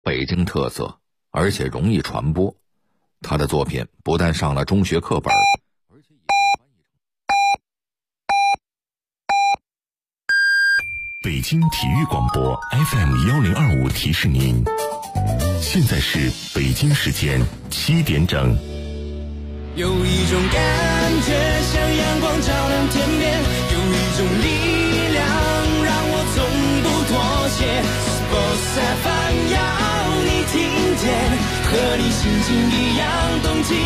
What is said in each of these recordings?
北京特色，而且容易传播。他的作品不但上了中学课本，而且也被翻译成。北京体育广播 FM1025提示您，现在是北京时间7点整。 有一种感觉像阳光照亮天边，有一种力量让我从不妥协。Sports FM 要你听见，和你心情一样动起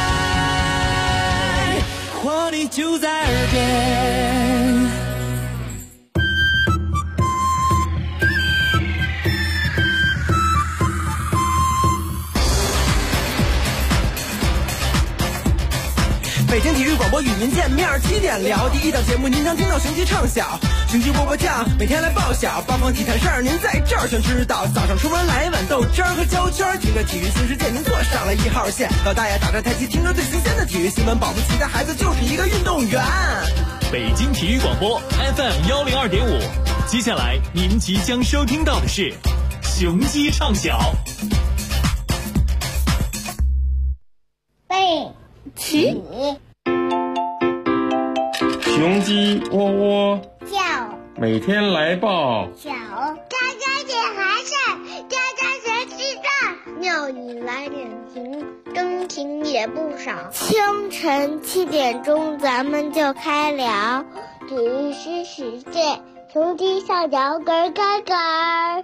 来，活力就在耳边。北京体育广播与您见面，7点聊第一档节目，您常听到雄鸡唱晓，雄鸡波波酱，每天来报晓，八方体坛事儿您在这儿全知道。早上出门来一碗豆汁儿和焦圈，听着体育新世界，您坐上了1号线。老大爷打着太极，听着最新鲜的体育新闻，保不齐的孩子就是一个运动员。 北京体育广播 FM102.5，接下来您即将收听到的是雄鸡唱晓。 背起雄鸡窝窝叫， 每天来报小家家点孩子，家家学习大，鸟语来点情，真情也不少。清晨7点钟，咱们就开聊体育新世界，雄鸡上脚咯咯咯。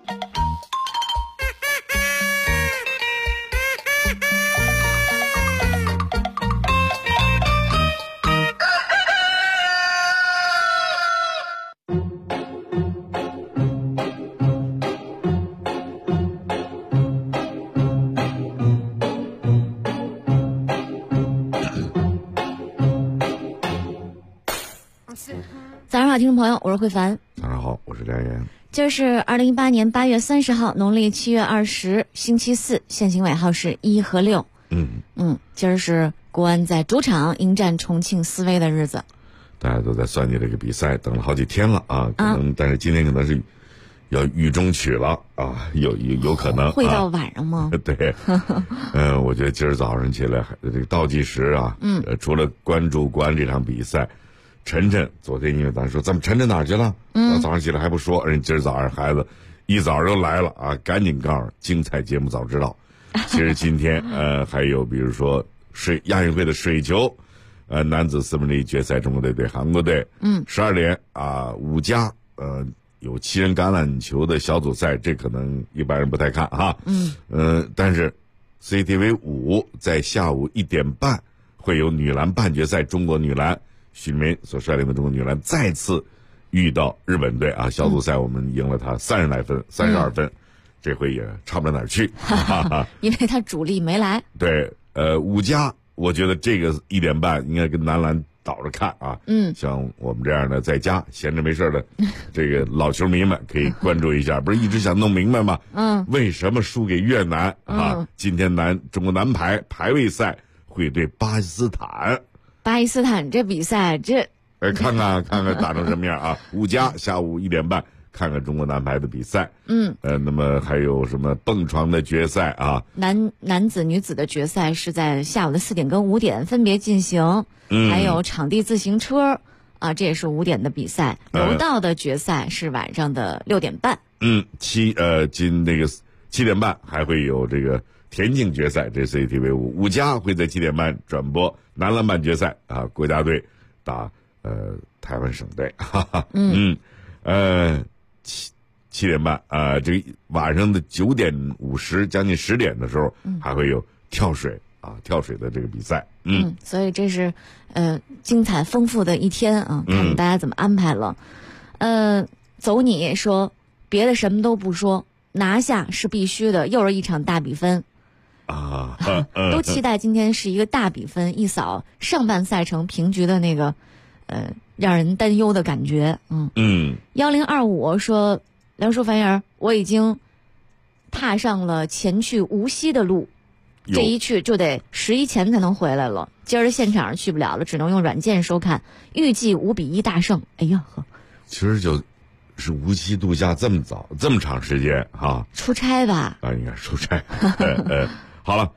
早上好，听众朋友，我是慧凡。 早上好，我是梁岩。 今儿是2018年8月30号，农历7月20，星期四，限行尾号是1和6。今儿是国安在主场迎战重庆斯威的日子。 大家都在算计这个比赛，等了好几天了啊，可能但是今天可能是要雨中曲了啊，有可能会到晚上吗？ 对，我觉得今儿早上起来这个倒计时啊，除了关注国安这场比赛。晨晨昨天因为咱说咱们晨晨哪儿去了，早上起来还不说，人今儿早上孩子一早就来了啊，赶紧告诉精彩节目早知道。其实今天还有比如说亚运会的水球，男子4分之一决赛中国队对韩国队，12点啊5加有7人橄榄球的小组赛，这可能一般人不太看哈，但是 CCTV 5在下午1点半会有女篮半决赛，中国女篮许梅所率领的中国女篮再次遇到日本队啊，小组赛我们赢了他30来分，32分，这回也差不到哪儿去， 因为他主力没来。 对，5加我觉得这个1点半应该跟男篮倒着看啊，像我们这样的在家闲着没事的这个老球迷们可以关注一下，不是一直想弄明白吗？为什么输给越南啊？今天中国男排排位赛会对巴基斯坦。 巴基斯坦这比赛， 看看打成什么样啊？5加下午1点半，看看中国男排的比赛。那么还有什么蹦床的决赛啊？ 男子、女子的决赛是在下午的4点跟5点分别进行。还有场地自行车啊，这也是5点的比赛。柔道的决赛是晚上的6点半。 7点半还会有这个田径决赛，这 CCTV 5加会在7点半转播男篮半决赛啊，国家队打台湾省队，7点半啊，这个晚上的9点50将近10点的时候，还会有跳水的这个比赛。 所以这是精彩丰富的一天啊，看大家怎么安排了。走你说别的什么都不说，拿下是必须的，又是一场大比分。都期待今天是一个大比分，一扫上半赛程平局的那个让人担忧的感觉。1025说，梁叔凡人，我已经踏上了前去无锡的路，这一去就得11前才能回来了。今儿现场去不了了，只能用软件收看，预计5-1大胜。哎呀呵， 其实就是无期度假这么早这么长时间哈？ 出差吧？ 啊，应该出差。好了，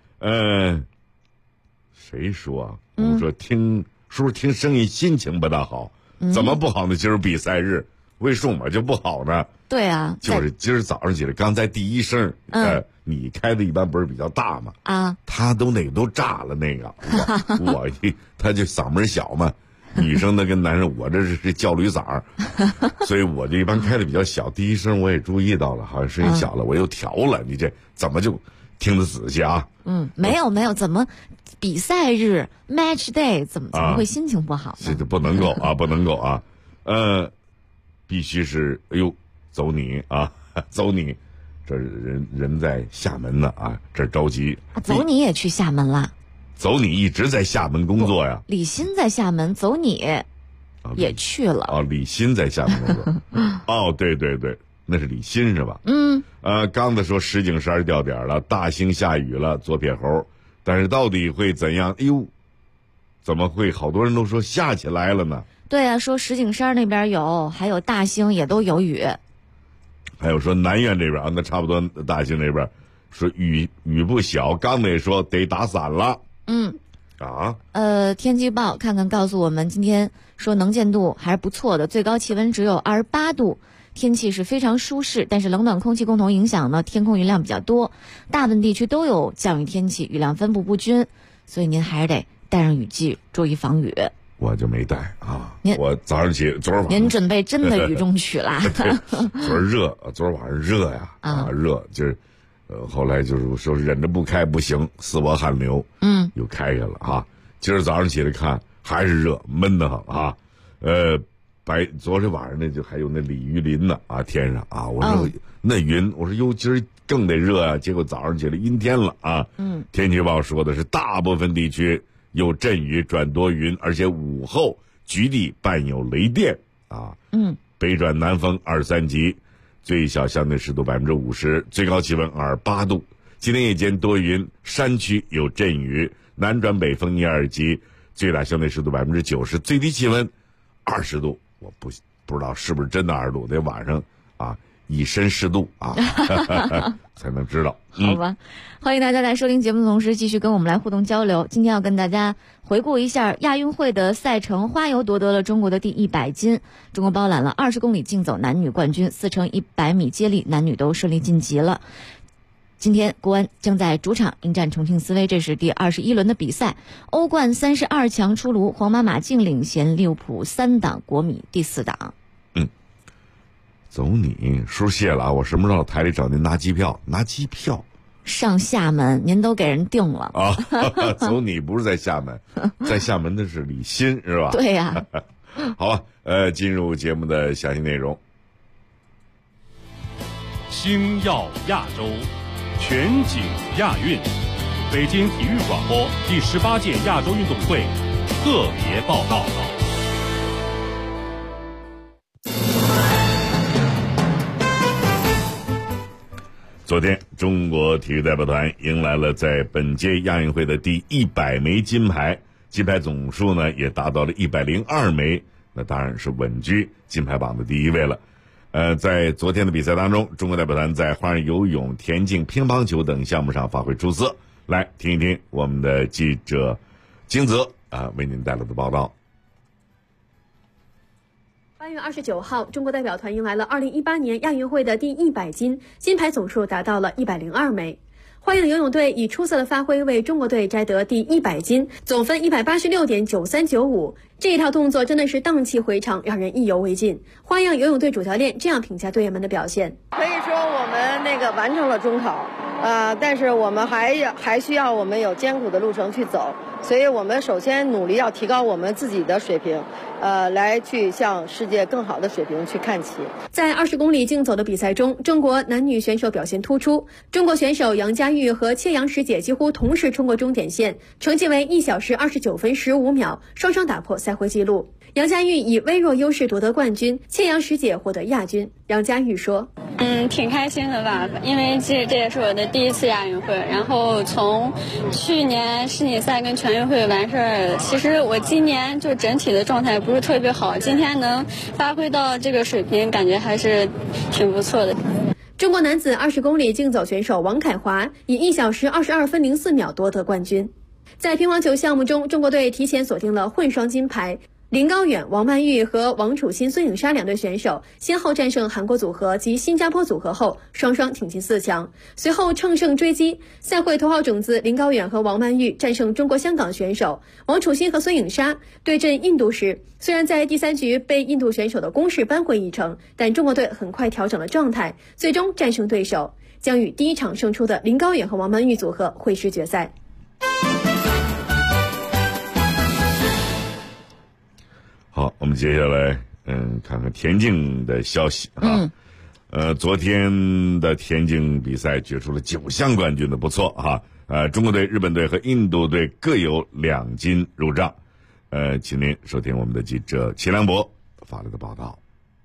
谁说啊？我们说是不是听声音心情不大好？怎么不好呢？今儿比赛日，为什么就不好呢？ 对啊， 就是今儿早上起来，刚才第一声，你开的一般不是比较大吗？ 啊， 他都炸了那个，他就嗓门小嘛。女生的跟男生，我这是叫驴嗓儿，所以我就一般开的比较小。第一声我也注意到了，好像声音小了，我又调了。你这怎么就听得仔细啊？ 没有，怎么比赛日 match day 怎么会心情不好呢？ 这不能够啊，不能够啊，必须是走你啊，走你，这人在厦门呢啊，这着急。 走你也去厦门了？ 走你一直在厦门工作呀？ 李欣在厦门，走你也去了。 哦，李欣在厦门工作。哦，对，那是李欣是吧？刚才说石景山掉点了，大兴下雨了，左撇猴，但是到底会怎样？怎么会好多人都说下起来了呢？ 对啊，说石景山那边有，还有大兴也都有雨。 还有说南苑这边啊，那差不多大兴那边说雨不小，刚才说得打伞了。 天气预报看看告诉我们，今天说能见度还是不错的，最高气温只有28度，天气是非常舒适，但是冷暖空气共同影响呢，天空云量比较多，大部分地区都有降雨天气，雨量分布不均，所以您还是得带上雨具，注意防雨。 我就没带啊，我早上起昨儿晚上您准备真的雨中曲了。 昨儿晚上热呀热，就是后来就是说忍着不开不行，四窝汗流，又开开了啊。今儿早上起来看还是热，闷得很啊。昨天晚上那就还有那鲤鱼鳞呢啊，天上啊，我说那云，我说今儿更得热啊，结果早上起来阴天了啊。天气预报说的是大部分地区有阵雨转多云，而且午后局地伴有雷电啊。北转南风2-3级。最小相对湿度50%，最高气温28度。今天夜间多云，山区有阵雨，南转北风1-2级，最大相对湿度90%，最低气温20度。我不知道是不是真的20度，得晚上啊以身试度啊才能知道。 好吧，欢迎大家在收听节目的同时继续跟我们来互动交流。今天要跟大家回顾一下亚运会的赛程，花游夺得了中国的第100金，中国包揽了20公里竞走男女冠军，4乘100米接力男女都顺利晋级了。今天国安将在主场迎战重庆斯威，这是第21轮的比赛。欧冠32强出炉，皇马马竞领衔利物浦3档，国米第4档。 走你，叔谢了啊！我什么时候台里找您拿机票？ 上厦门，您都给人定了啊！走你不是在厦门，在厦门的是李欣是吧？ 对呀。 好吧，进入节目的详细内容。 星耀亚洲，全景亚运，北京体育广播第18届亚洲运动会特别报道。 昨天，中国体育代表团迎来了在本届亚运会的第100枚金牌，金牌总数呢也达到了102枚，那当然是稳居金牌榜的第1位了。在昨天的比赛当中，中国代表团在花样游泳、田径、乒乓球等项目上发挥出色。来听一听我们的记者金泽为您带来的报道。 8月29号，中国代表团迎来了2018年亚运会的第100金，金牌总数达到了102枚。花样游泳队以出色的发挥为中国队摘得第100金，总分186.9395。这一套动作真的是荡气回肠，让人意犹未尽。花样游泳队主教练这样评价队员们的表现： 可以说我们完成了中考，但是我们还需要我们有艰苦的路程去走，所以我们首先努力要提高我们自己的水平，来去向世界更好的水平去看齐。 在20公里竞走的比赛中，中国男女选手表现突出，中国选手杨佳玉和切阳石姐几乎同时冲过终点线，成绩为1小时29分15秒，双双打破赛会纪录。 杨佳玉以微弱优势夺得冠军，谢阳石姐获得亚军。杨佳玉说：“ 挺开心的吧，因为这也是我的第一次亚运会。然后从去年世锦赛跟全运会完事儿，其实我今年就整体的状态不是特别好，今天能发挥到这个水平，感觉还是挺不错的。” 中国男子20公里竞走选手王凯华以1小时22分04秒夺得冠军。在乒乓球项目中，中国队提前锁定了混双金牌。林高远、王曼玉和王楚钦、孙颖莎两队选手先后战胜韩国组合及新加坡组合后，双双挺进4强。随后乘胜追击，赛会头号种子林高远和王曼玉战胜中国香港选手，王楚钦和孙颖莎对阵印度时，虽然在第3局被印度选手的攻势扳回一城，但中国队很快调整了状态，最终战胜对手，将与第1场胜出的林高远和王曼玉组合会师决赛。 好，我们接下来看看田径的消息啊。昨天的田径比赛决出了9项冠军的，不错哈。中国队、日本队和印度队各有2金入账。请您收听我们的记者齐良博发来的报道。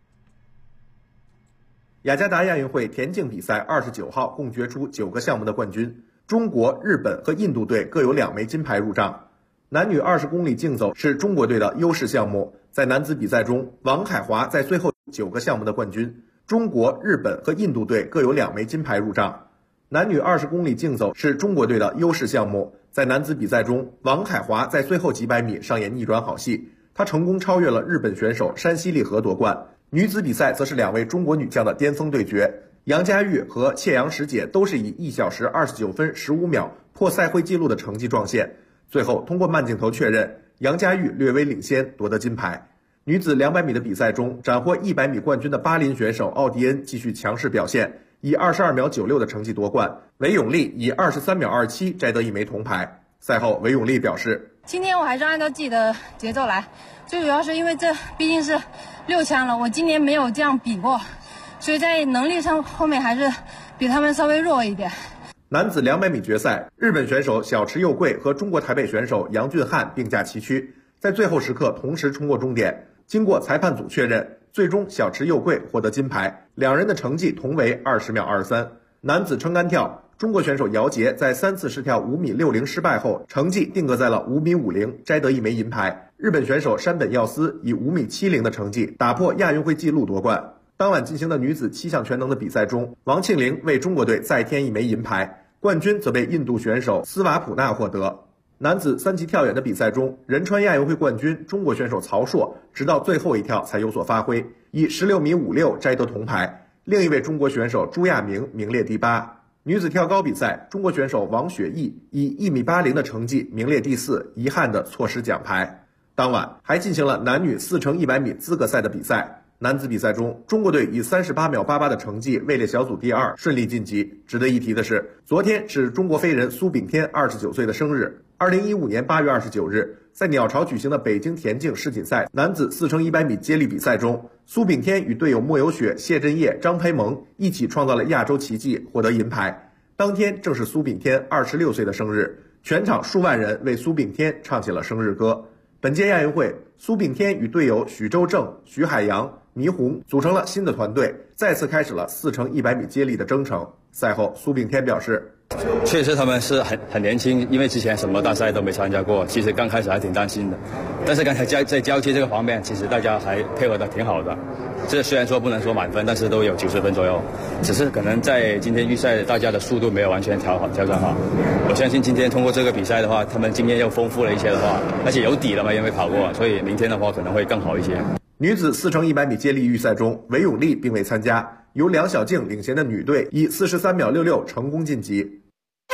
雅加达亚运会田径比赛29号共决出9个项目的冠军，中国、日本和印度队各有2枚金牌入账。男女20公里竞走是中国队的优势项目，在男子比赛中，王凯华在最后9个项目的冠军，中国、日本和印度队各有2枚金牌入账。男女20公里竞走是中国队的优势项目，在男子比赛中，王凯华在最后几百米上演逆转好戏，他成功超越了日本选手山西利和夺冠。女子比赛则是2位中国女将的巅峰对决，杨佳玉和谢阳石姐都是以1小时29分15秒破赛会纪录的成绩撞线。最后通过慢镜头确认，杨佳玉略微领先夺得金牌。女子200米的比赛中，斩获100米冠军的巴林选手奥迪恩继续强势表现，以22秒96的成绩夺冠。韦永丽以23秒27摘得1枚铜牌。赛后，韦永丽表示：“ 今天我还是按照自己的节奏来，最主要是因为这毕竟是6强了，我今年没有这样比过，所以在能力上后面还是比他们稍微弱一点。” 男子200米决赛，日本选手小池佑贵和中国台北选手杨俊翰并驾齐驱，在最后时刻同时冲过终点。经过裁判组确认，最终小池佑贵获得金牌，两人的成绩同为20秒23。男子撑杆跳，中国选手姚杰在3次试跳5米60失败后，成绩定格在了5米50，摘得1枚银牌。日本选手山本耀司以5米70的成绩打破亚运会纪录夺冠。当晚进行的女子7项全能的比赛中，王庆龄为中国队再添1枚银牌。冠军则被印度选手斯瓦普纳获得。男子3级跳远的比赛中，仁川亚运会冠军中国选手曹硕直到最后一跳才有所发挥，以16米56摘得铜牌。另一位中国选手朱亚明名列第8。女子跳高比赛，中国选手王雪艺以1米80的成绩名列第4，遗憾地错失奖牌。当晚还进行了男女4乘100米资格赛的比赛。男子比赛中，中国队以38秒88的成绩位列小组第2，顺利晋级。值得一提的是，昨天是中国飞人苏炳添29岁的生日。2015年8月29日，在鸟巢举行的北京田径世锦赛男子4乘100米接力比赛中，苏炳添与队友莫有雪、谢震业、张培萌一起创造了亚洲奇迹，获得银牌。当天正是苏炳添26岁的生日，全场数万人为苏炳添唱起了生日歌。本届亚运会，苏炳添与队友许周正、徐海洋、倪虹组成了新的团队，再次开始了4乘100米接力的征程。赛后，苏炳添表示：“ 确实他们是很年轻，因为之前什么大赛都没参加过，其实刚开始还挺担心的。但是刚才在交接这个方面，其实大家还配合的挺好的。这虽然说不能说满分，但是都有90分左右。只是可能在今天预赛，大家的速度没有完全调整好。我相信今天通过这个比赛的话，他们经验又丰富了一些的话，而且有底了嘛，因为跑过，所以明天的话可能会更好一些。” 女子4乘100米接力预赛中，韦永丽并未参加，由梁晓静领衔的女队以43秒66成功晋级。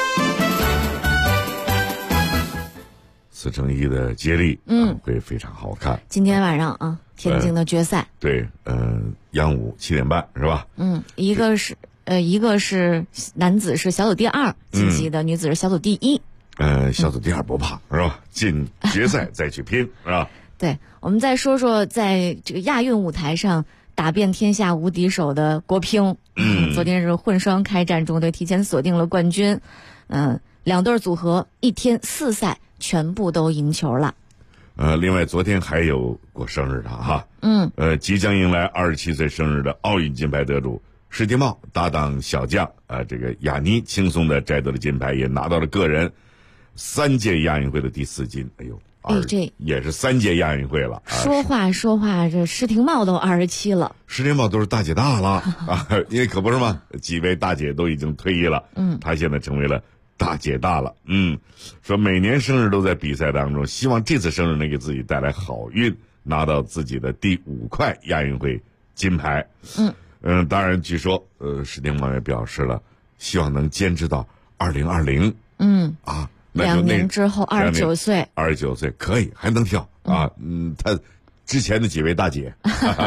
4乘1的接力，会非常好看。 今天晚上啊，田径的决赛， 对，央午7点半是吧？ 一个是男子是小组第2晋级的，女子是小组第1。 小组第2不怕是吧？进决赛再去拼是吧？ 对，我们再说说在这个亚运舞台上打遍天下无敌手的国乒。昨天是混双开战，中国队提前锁定了冠军。2对组合1天4赛全部都赢球了。 另外昨天还有过生日的哈，即将迎来27岁生日的奥运金牌得主石碇茂搭档小将这个雅妮轻松的摘得了金牌，也拿到了个人3届亚运会的第4金。哎呦， 这也是3届亚运会了。 说话，这石碇茂都27了， 石碇茂都是大姐大了因为可不是嘛，几位大姐都已经退役了，她现在成为了大姐大了。说每年生日都在比赛当中，希望这次生日能给自己带来好运，拿到自己的第5块亚运会金牌。当然据说石碇茂也表示了希望能坚持到2020。 2年之后29岁可以还能跳他之前的几位大姐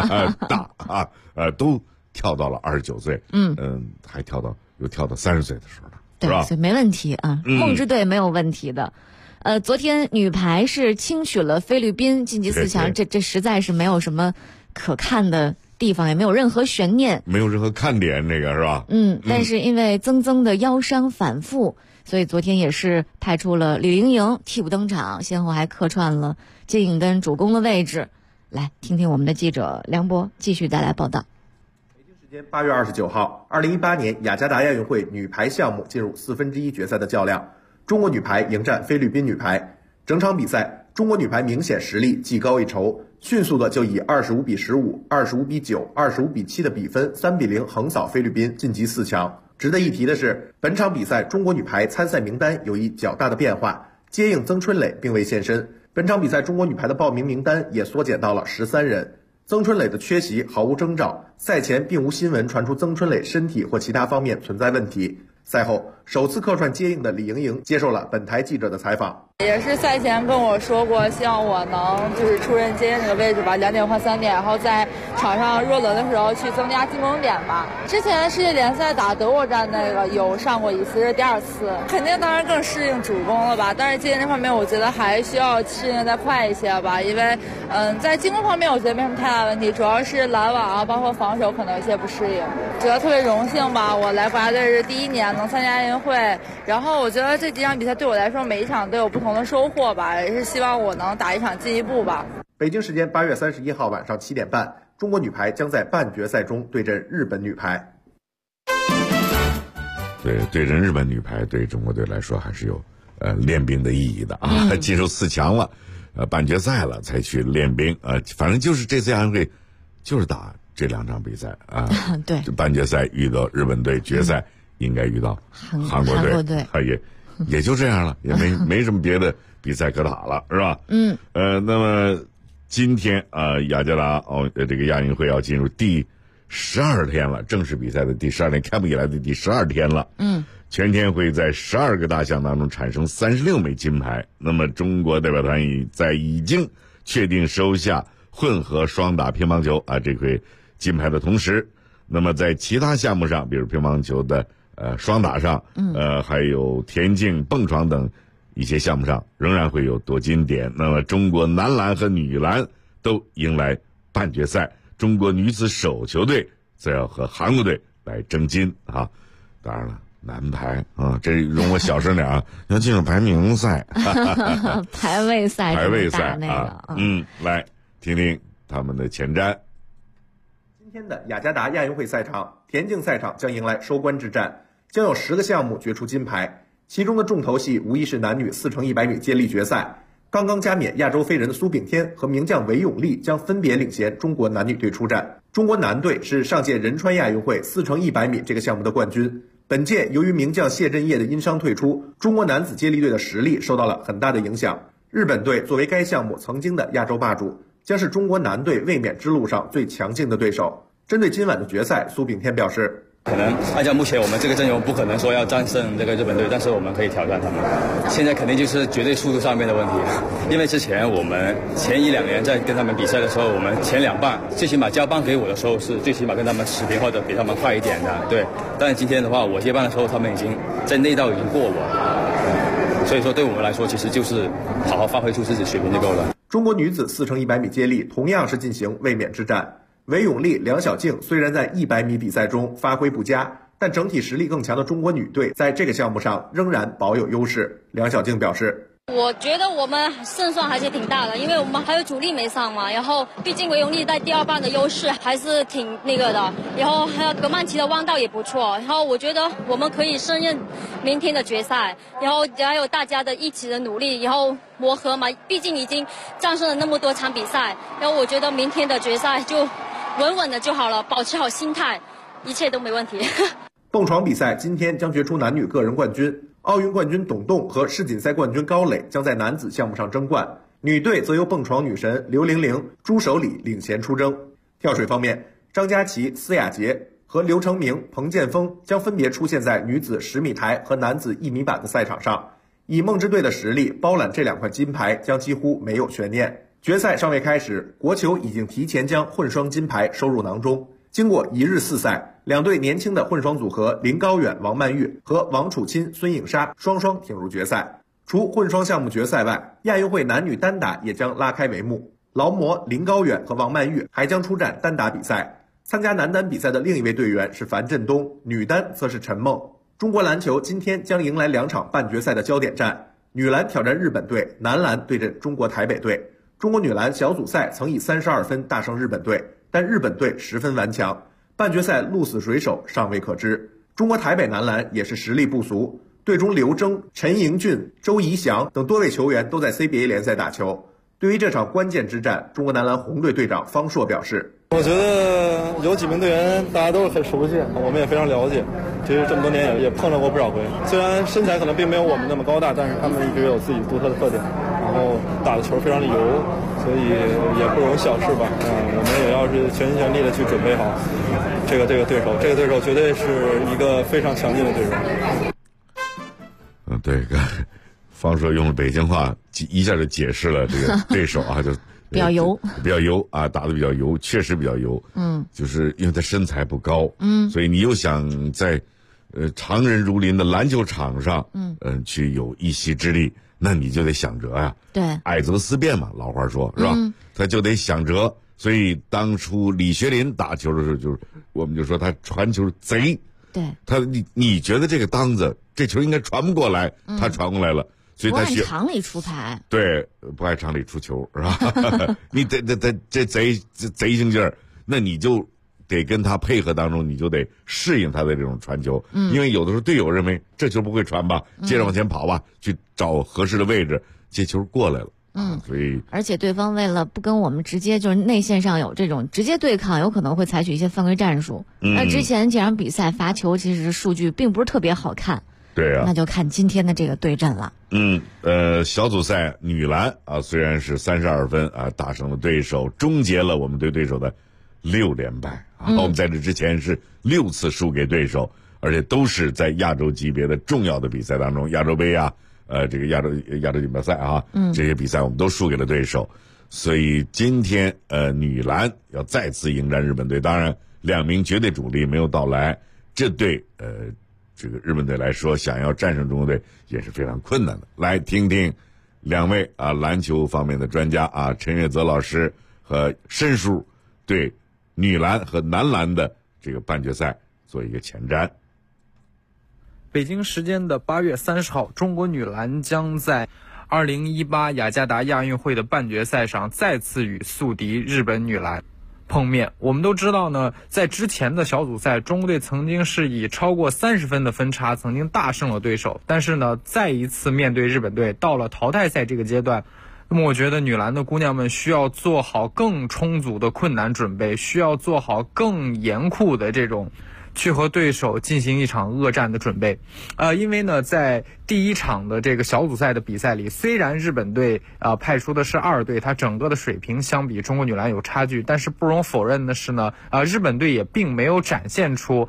都跳到了29岁，还跳到30岁的时候呢， 对， 是吧？ 所以没问题啊，梦之队没有问题的。昨天女排是轻取了菲律宾晋级4强，这实在是没有什么可看的地方，也没有任何悬念， 没有任何看点，这个是吧？ 但是因为曾曾的腰伤反复，所以昨天也是派出了李盈莹替补登场，先后还客串了接应跟主攻的位置。来听听我们的记者梁博继续带来报道。 北京时间8月29号，2018年雅加达亚运会女排项目进入1/4决赛的较量，中国女排迎战菲律宾女排。整场比赛，中国女排明显实力技高一筹，迅速的就以25-15、25-9、25-7的比分3-0横扫菲律宾，晋级4强。值得一提的是，本场比赛中国女排参赛名单有一较大的变化，接应曾春蕾并未现身。本场比赛中国女排的报名名单也缩减到了13人。曾春蕾的缺席毫无征兆，赛前并无新闻传出曾春蕾身体或其他方面存在问题。赛后，首次客串接应的李盈莹接受了本台记者的采访。 也是赛前跟我说过，希望我能出任接应这个位置吧，2点换3点，然后在场上热轮的时候去增加进攻点吧。之前世界联赛打德国站那个有上过一次，是第2次，肯定当然更适应主攻了吧。但是接应这方面，我觉得还需要适应再快一些吧，因为在进攻方面我觉得没什么太大问题，主要是拦网啊，包括防守可能有些不适应。觉得特别荣幸吧，我来国家队是第1年能参加亚运会，然后我觉得这几场比赛对我来说每一场都有不同的收获吧，也是希望我能打一场进一步吧。 北京时间8月31号晚上7点半，中国女排将在半决赛中对阵日本女排。 对阵日本女排对中国队来说还是有练兵的意义的啊，进入4强了，半决赛了才去练兵反正就是这次亚运会就是打这2场比赛对， 半决赛遇到日本队，决赛应该遇到韩国队，也就这样了，也没什么别的比赛可打了，是吧？那么今天雅加达这个亚运会要进入第12天了，正式比赛的第12天，开幕以来的第12天了。全天会在12个大项当中产生36枚金牌。那么中国代表团已经确定收下混合双打乒乓球这回金牌的同时，那么在其他项目上，比如乒乓球的双打上，还有田径、蹦床等一些项目上，仍然会有夺金点。那么中国男篮和女篮都迎来半决赛，中国女子手球队则要和韩国队来争金啊。当然了，男排这容我小声点要进入排名赛排位赛那个来听听他们的前瞻。 今天的雅加达亚运会赛场，田径赛场将迎来收官之战，将有10个项目决出金牌，其中的重头戏无疑是男女4×100米接力决赛。刚刚加冕亚洲飞人的苏炳添和名将韦永丽将分别领衔中国男女队出战。中国男队是上届仁川亚运会4×100米这个项目的冠军。本届由于名将谢震业的因伤退出，中国男子接力队的实力受到了很大的影响。日本队作为该项目曾经的亚洲霸主，将是中国男队卫冕之路上最强劲的对手。针对今晚的决赛，苏炳添表示， 可能按照目前我们这个阵容，不可能说要战胜这个日本队，但是我们可以挑战他们。现在肯定就是绝对速度上面的问题，因为之前我们前1-2年在跟他们比赛的时候，我们前2棒最起码交棒给我的时候是最起码跟他们持平或者比他们快一点的，对。但是今天的话，我接棒的时候，他们已经在内道已经过我，所以说对我们来说，其实就是好好发挥出自己水平就够了。 中国女子4×100米接力同样是进行卫冕之战。韦永丽、梁晓静虽然在100米比赛中发挥不佳，但整体实力更强的中国女队在这个项目上仍然保有优势。梁晓静表示， 我觉得我们胜算还是挺大的，因为我们还有主力没上嘛，然后毕竟维永利在第2棒的优势还是挺那个的，然后还有格曼奇的弯道也不错，然后我觉得我们可以胜任明天的决赛，然后还有大家的一起的努力，然后磨合嘛，毕竟已经战胜了那么多场比赛，然后我觉得明天的决赛就稳稳的就好了，保持好心态，一切都没问题。 蹦床比赛今天将决出男女个人冠军，奥运冠军董栋和世锦赛冠军高磊将在男子项目上争冠，女队则由蹦床女神刘玲玲、朱守礼领衔出征。跳水方面，张家琪、司雅洁和刘成明、彭建锋将分别出现在女子10米台和男子1米板的赛场上，以梦之队的实力包揽这2块金牌将几乎没有悬念。决赛尚未开始，国球已经提前将混双金牌收入囊中。经过1日4赛，2队年轻的混双组合林高远、王曼玉和王楚钦、孙颖莎双双挺入决赛。除混双项目决赛外，亚运会男女单打也将拉开帷幕。劳模林高远和王曼玉还将出战单打比赛。参加男单比赛的另一位队员是樊振东，女单则是陈梦。中国篮球今天将迎来2场半决赛的焦点战，女篮挑战日本队，男篮对阵中国台北队。中国女篮小组赛曾以32分大胜日本队，但日本队10分顽强，半决赛鹿死谁手尚未可知。中国台北男篮也是实力不俗，队中刘铮、陈盈俊、周怡翔等多位球员都在 CBA 联赛打球。对于这场关键之战，中国男篮红队队长方硕表示， 我觉得有几名队员大家都是很熟悉，我们也非常了解，其实这么多年也碰到过不少回。虽然身材可能并没有我们那么高大，但是他们一直有自己独特的特点，然后打的球非常的油，所以也不容小视吧。我们也要是全心全力的去准备好这个对手，这个对手绝对是一个非常强劲的对手。 对，方硕用了北京话一下就解释了这个对手啊，就比较油啊，打得比较油，确实比较油。就是因为他身材不高，所以你又想在常人如林的篮球场上，去有一席之地，那你就得想辙呀。 对， 爱则思变嘛，老话说是吧？他就得想辙。所以当初李学林打球的时候，我们就说他传球贼。 对， 你觉得这个当子这球应该传不过来，他传过来了。所以他不按常理出牌， 对，不按常理出球是吧？你得这贼性劲儿，那你就得跟他配合当中，你就得适应他的这种传球。因为有的时候队友认为这球不会传吧，接着往前跑吧，去找合适的位置，接球过来了。所以而且对方为了不跟我们直接就是内线上有这种直接对抗，有可能会采取一些犯规战术。那之前这场比赛罚球其实数据并不是特别好看。 对啊， 那就看今天的这个对阵了。 小组赛女篮啊，虽然是32分啊打胜了对手，终结了我们对手的6连败啊。我们在这之前是6次输给对手，而且都是在亚洲级别的重要的比赛当中，亚洲杯啊，这个亚洲锦标赛啊，这些比赛我们都输给了对手。所以今天女篮要再次迎战日本队，当然2名绝对主力没有到来，这对这个日本队来说，想要战胜中国队也是非常困难的。来听听2位啊篮球方面的专家啊，陈月泽老师和申叔对女篮和男篮的这个半决赛做一个前瞻。 北京时间的8月30号，中国女篮将在2018雅加达亚运会的半决赛上再次与宿敌日本女篮碰面。我们都知道呢，在之前的小组赛，中国队曾经是以超过30分的分差曾经大胜了对手，但是呢，再一次面对日本队，到了淘汰赛这个阶段，那么我觉得女篮的姑娘们需要做好更充足的困难准备，需要做好更严酷的这种去和对手进行一场恶战的准备。因为呢，在第一场的这个小组赛的比赛里，虽然日本队派出的是2队，它整个的水平相比中国女篮有差距，但是不容否认的是呢，日本队也并没有展现出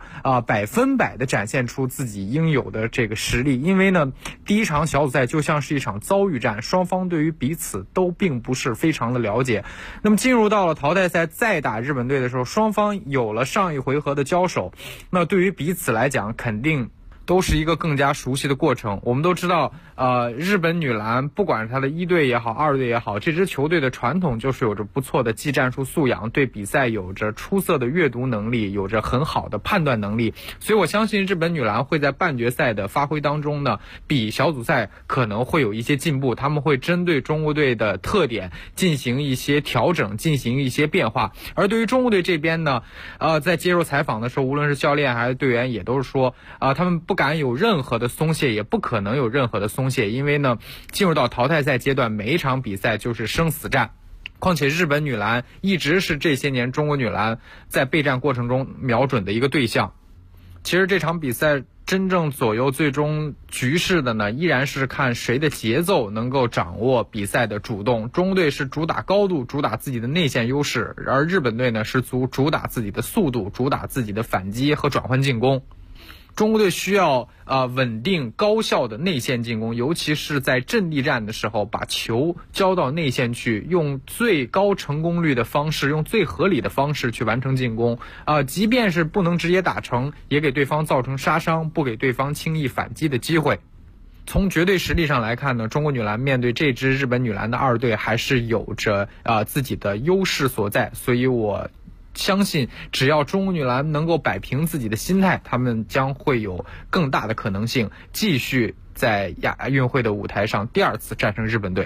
100%的展现出自己应有的这个实力。因为呢，第一场小组赛就像是一场遭遇战，双方对于彼此都并不是非常的了解。那么进入到了淘汰赛再打日本队的时候，双方有了上一回合的交手，那对于彼此来讲肯定都是一个更加熟悉的过程。我们都知道，日本女篮不管是她的1队也好，2队也好，这支球队的传统就是有着不错的技战术素养，对比赛有着出色的阅读能力，有着很好的判断能力。所以我相信日本女篮会在半决赛的发挥当中呢，比小组赛可能会有一些进步，他们会针对中国队的特点进行一些调整，进行一些变化。而对于中国队这边呢，在接受采访的时候，无论是教练还是队员也都是说，他们不敢有任何的松懈，也不可能有任何的松懈，因为呢，进入到淘汰赛阶段，每一场比赛就是生死战。况且日本女篮一直是这些年中国女篮在备战过程中瞄准的一个对象。其实这场比赛真正左右最终局势的呢，依然是看谁的节奏能够掌握比赛的主动。中国队是主打高度，主打自己的内线优势，而日本队呢是主打自己的速度，主打自己的反击和转换进攻。中国队需要稳定高效的内线进攻，尤其是在阵地战的时候，把球交到内线去，用最高成功率的方式，用最合理的方式去完成进攻。即便是不能直接打成，也给对方造成杀伤，不给对方轻易反击的机会。从绝对实力上来看呢，中国女篮面对这支日本女篮的2队还是有着自己的优势所在，所以我相信只要中国女篮能够摆平自己的心态，他们将会有更大的可能性继续在亚运会的舞台上第2次战胜日本队。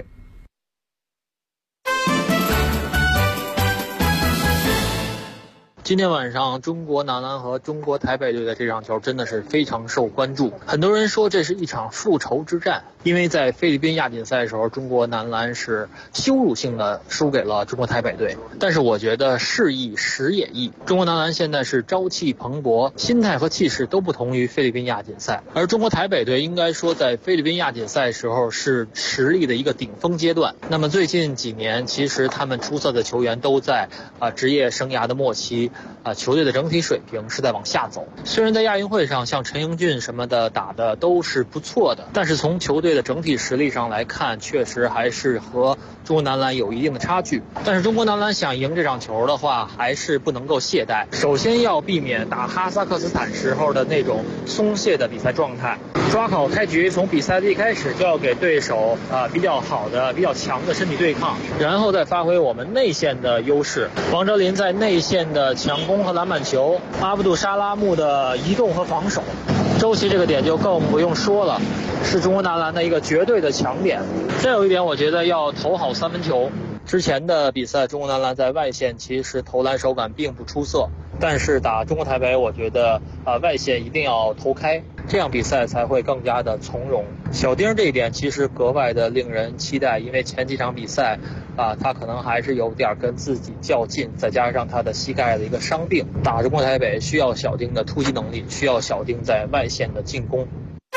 今天晚上中国男篮和中国台北队的这场球真的是非常受关注，很多人说这是一场复仇之战，因为在菲律宾亚锦赛的时候，中国男篮是羞辱性的输给了中国台北队。但是我觉得事易时也易，中国男篮现在是朝气蓬勃，心态和气势都不同于菲律宾亚锦赛，而中国台北队应该说在菲律宾亚锦赛时候是实力的一个顶峰阶段。那么最近几年其实他们出色的球员都在职业生涯的末期，球队的整体水平是在往下走。虽然在亚运会上像陈英俊什么的打的都是不错的，但是从球队的整体实力上来看，确实还是和中国男篮有一定的差距。但是中国男篮想赢这场球的话，还是不能够懈怠。首先要避免打哈萨克斯坦时候的那种松懈的比赛状态，抓好开局，从比赛的一开始就要给对手比较好的、比较强的身体对抗，然后再发挥我们内线的优势。王哲林在内线的强攻和篮板球，阿卜杜沙拉木的移动和防守，周琦这个点就更不用说了，是中国男篮的一个绝对的强点。再有一点，我觉得要投好3分球。之前的比赛，中国男篮在外线其实投篮手感并不出色，但是打中国台北，我觉得外线一定要投开，这样比赛才会更加的从容。小丁这一点其实格外的令人期待，因为前几场比赛他可能还是有点跟自己较劲，再加上他的膝盖的一个伤病，打中国台北需要小丁的突击能力，需要小丁在外线的进攻。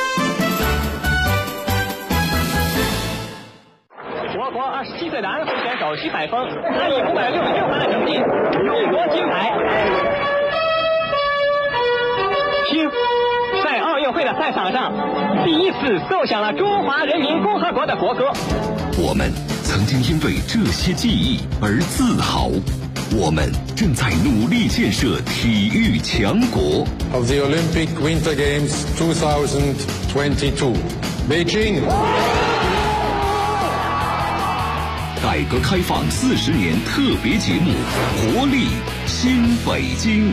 我国27岁的安徽选手徐海峰，他以566分的成绩勇夺金牌。听，在奥运会的赛场上，第一次奏响了中华人民共和国的国歌。 我们曾经因为这些记忆而自豪，我们正在努力建设体育强国。 Of the Olympic Winter Games 2022, Beijing。 改革开放40年特别节目，活力新北京。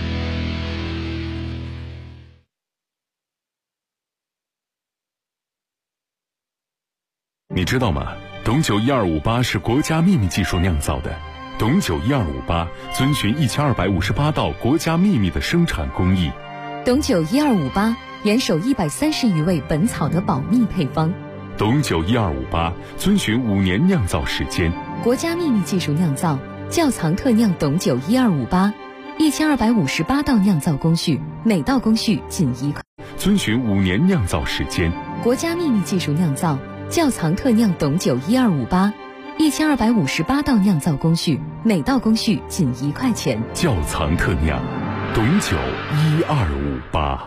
你知道吗？董酒1258是国家秘密技术酿造的。董酒1258遵循1258道国家秘密的生产工艺。 董酒1258严守130余位本草的保密配方。 董酒1258遵循5年酿造时间， 国家秘密技术酿造，窖藏特酿董酒1258，1258道酿造工序，每道工序仅1块。 遵循5年酿造时间， 国家秘密技术酿造，窖藏特酿董酒1258，1258道酿造工序，每道工序仅1块钱。 窖藏特酿董酒1258。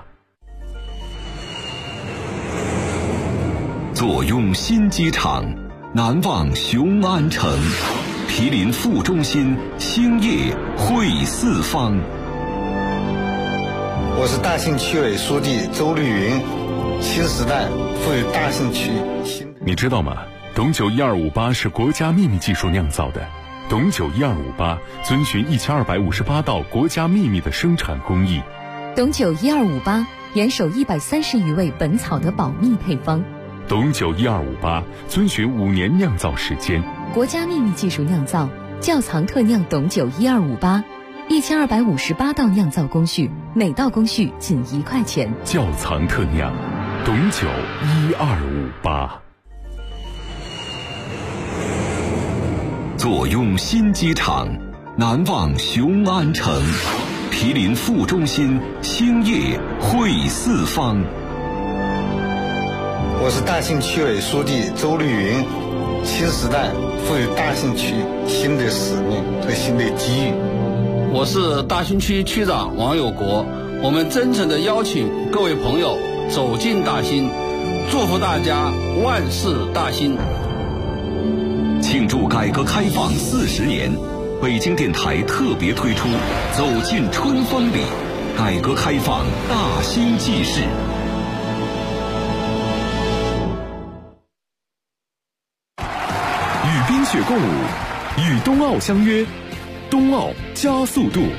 坐拥新机场，南望雄安城，毗邻副中心，兴业汇四方。 我是大兴区委书记周绿云。新时代赋予大兴区新。 你知道吗？董酒1258是国家秘密技术酿造的。董酒1258遵循1258道国家秘密的生产工艺。 董酒1258严守130余味本草的保密配方。 董酒1258遵循5年酿造时间。 国家秘密技术酿造，窖藏特酿董酒1258，1258道酿造工序，每道工序仅1块钱。 窖藏特酿，董酒1258。 坐拥新机场，南望雄安城，毗邻副中心，兴业汇四方。 我是大兴区委书记周绿云。新时代赋予大兴区新的使命和新的机遇。 我是大兴区区长王有国。我们真诚地邀请各位朋友走进大兴，祝福大家万事大兴。 庆祝改革开放40年，北京电台特别推出《走进春风里》，改革开放大兴纪事。 与冰雪共舞，与冬奥相约，冬奥加速度。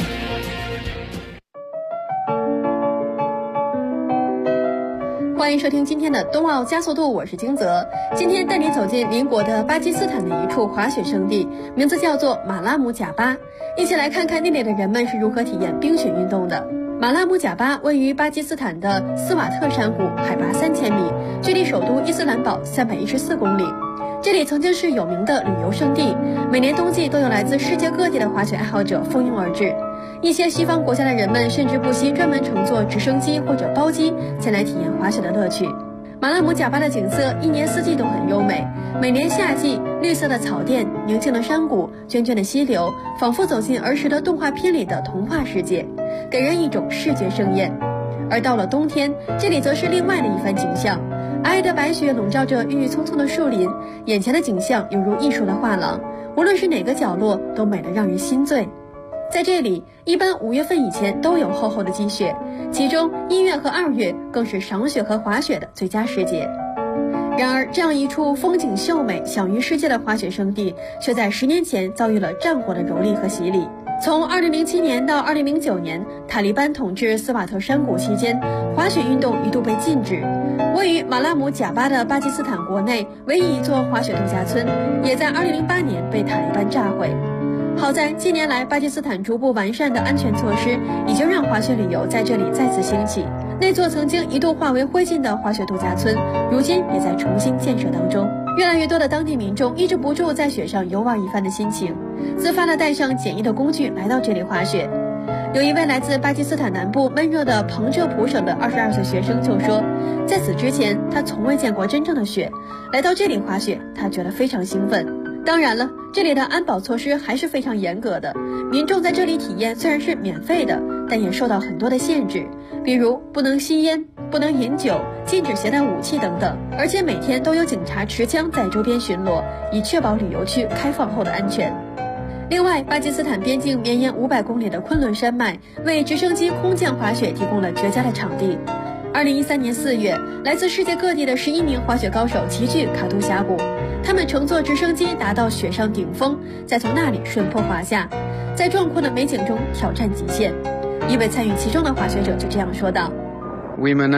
欢迎收听今天的冬奥加速度，我是金泽。今天带你走进邻国的巴基斯坦的一处滑雪胜地，名字叫做马拉姆贾巴。一起来看看那里的人们是如何体验冰雪运动的。马拉姆贾巴位于巴基斯坦的斯瓦特山谷，海拔3000米，距离首都伊斯兰堡314公里。这里曾经是有名的旅游胜地，每年冬季都有来自世界各地的滑雪爱好者蜂拥而至。一些西方国家的人们甚至不惜专门乘坐直升机或者包机前来体验滑雪的乐趣。马拉姆贾巴的景色一年四季都很优美，每年夏季，绿色的草甸、宁静的山谷、涓涓的溪流，仿佛走进儿时的动画片里的童话世界，给人一种视觉盛宴。而到了冬天，这里则是另外的一番景象。皑皑的白雪笼罩着郁郁葱葱的树林，眼前的景象犹如艺术的画廊，无论是哪个角落都美得让人心醉。在这里，一般5月份以前都有厚厚的积雪，其中1月和2月更是赏雪和滑雪的最佳时节。然而，这样一处风景秀美、享誉世界的滑雪胜地，却在10年前遭遇了战火的蹂躏和洗礼。从2007年到2009年，塔利班统治斯瓦特山谷期间，滑雪运动一度被禁止。位于马拉姆贾巴的巴基斯坦国内唯一一座滑雪度假村，也在2008年被塔利班炸毁。好在近年来巴基斯坦逐步完善的安全措施，已经让滑雪旅游在这里再次兴起。那座曾经一度化为灰烬的滑雪度假村，如今也在重新建设当中。越来越多的当地民众抑制不住在雪上游玩一番的心情，自发地带上简易的工具来到这里滑雪。有一位来自巴基斯坦南部闷热的彭浙普省的22岁学生就说，在此之前他从未见过真正的雪，来到这里滑雪他觉得非常兴奋。当然了，这里的安保措施还是非常严格的，民众在这里体验虽然是免费的，但也受到很多的限制，比如不能吸烟、不能饮酒、禁止携带武器等等，而且每天都有警察持枪在周边巡逻，以确保旅游区开放后的安全。另外，巴基斯坦边境绵延500公里的昆仑山脉为直升机空降滑雪提供了绝佳的场地。2013年4月，来自世界各地的11名滑雪高手齐聚卡图峡谷，他们乘坐直升机达到雪上顶峰，再从那里顺坡滑下，在壮阔的美景中挑战极限。一位参与其中的滑雪者就这样说道： 我们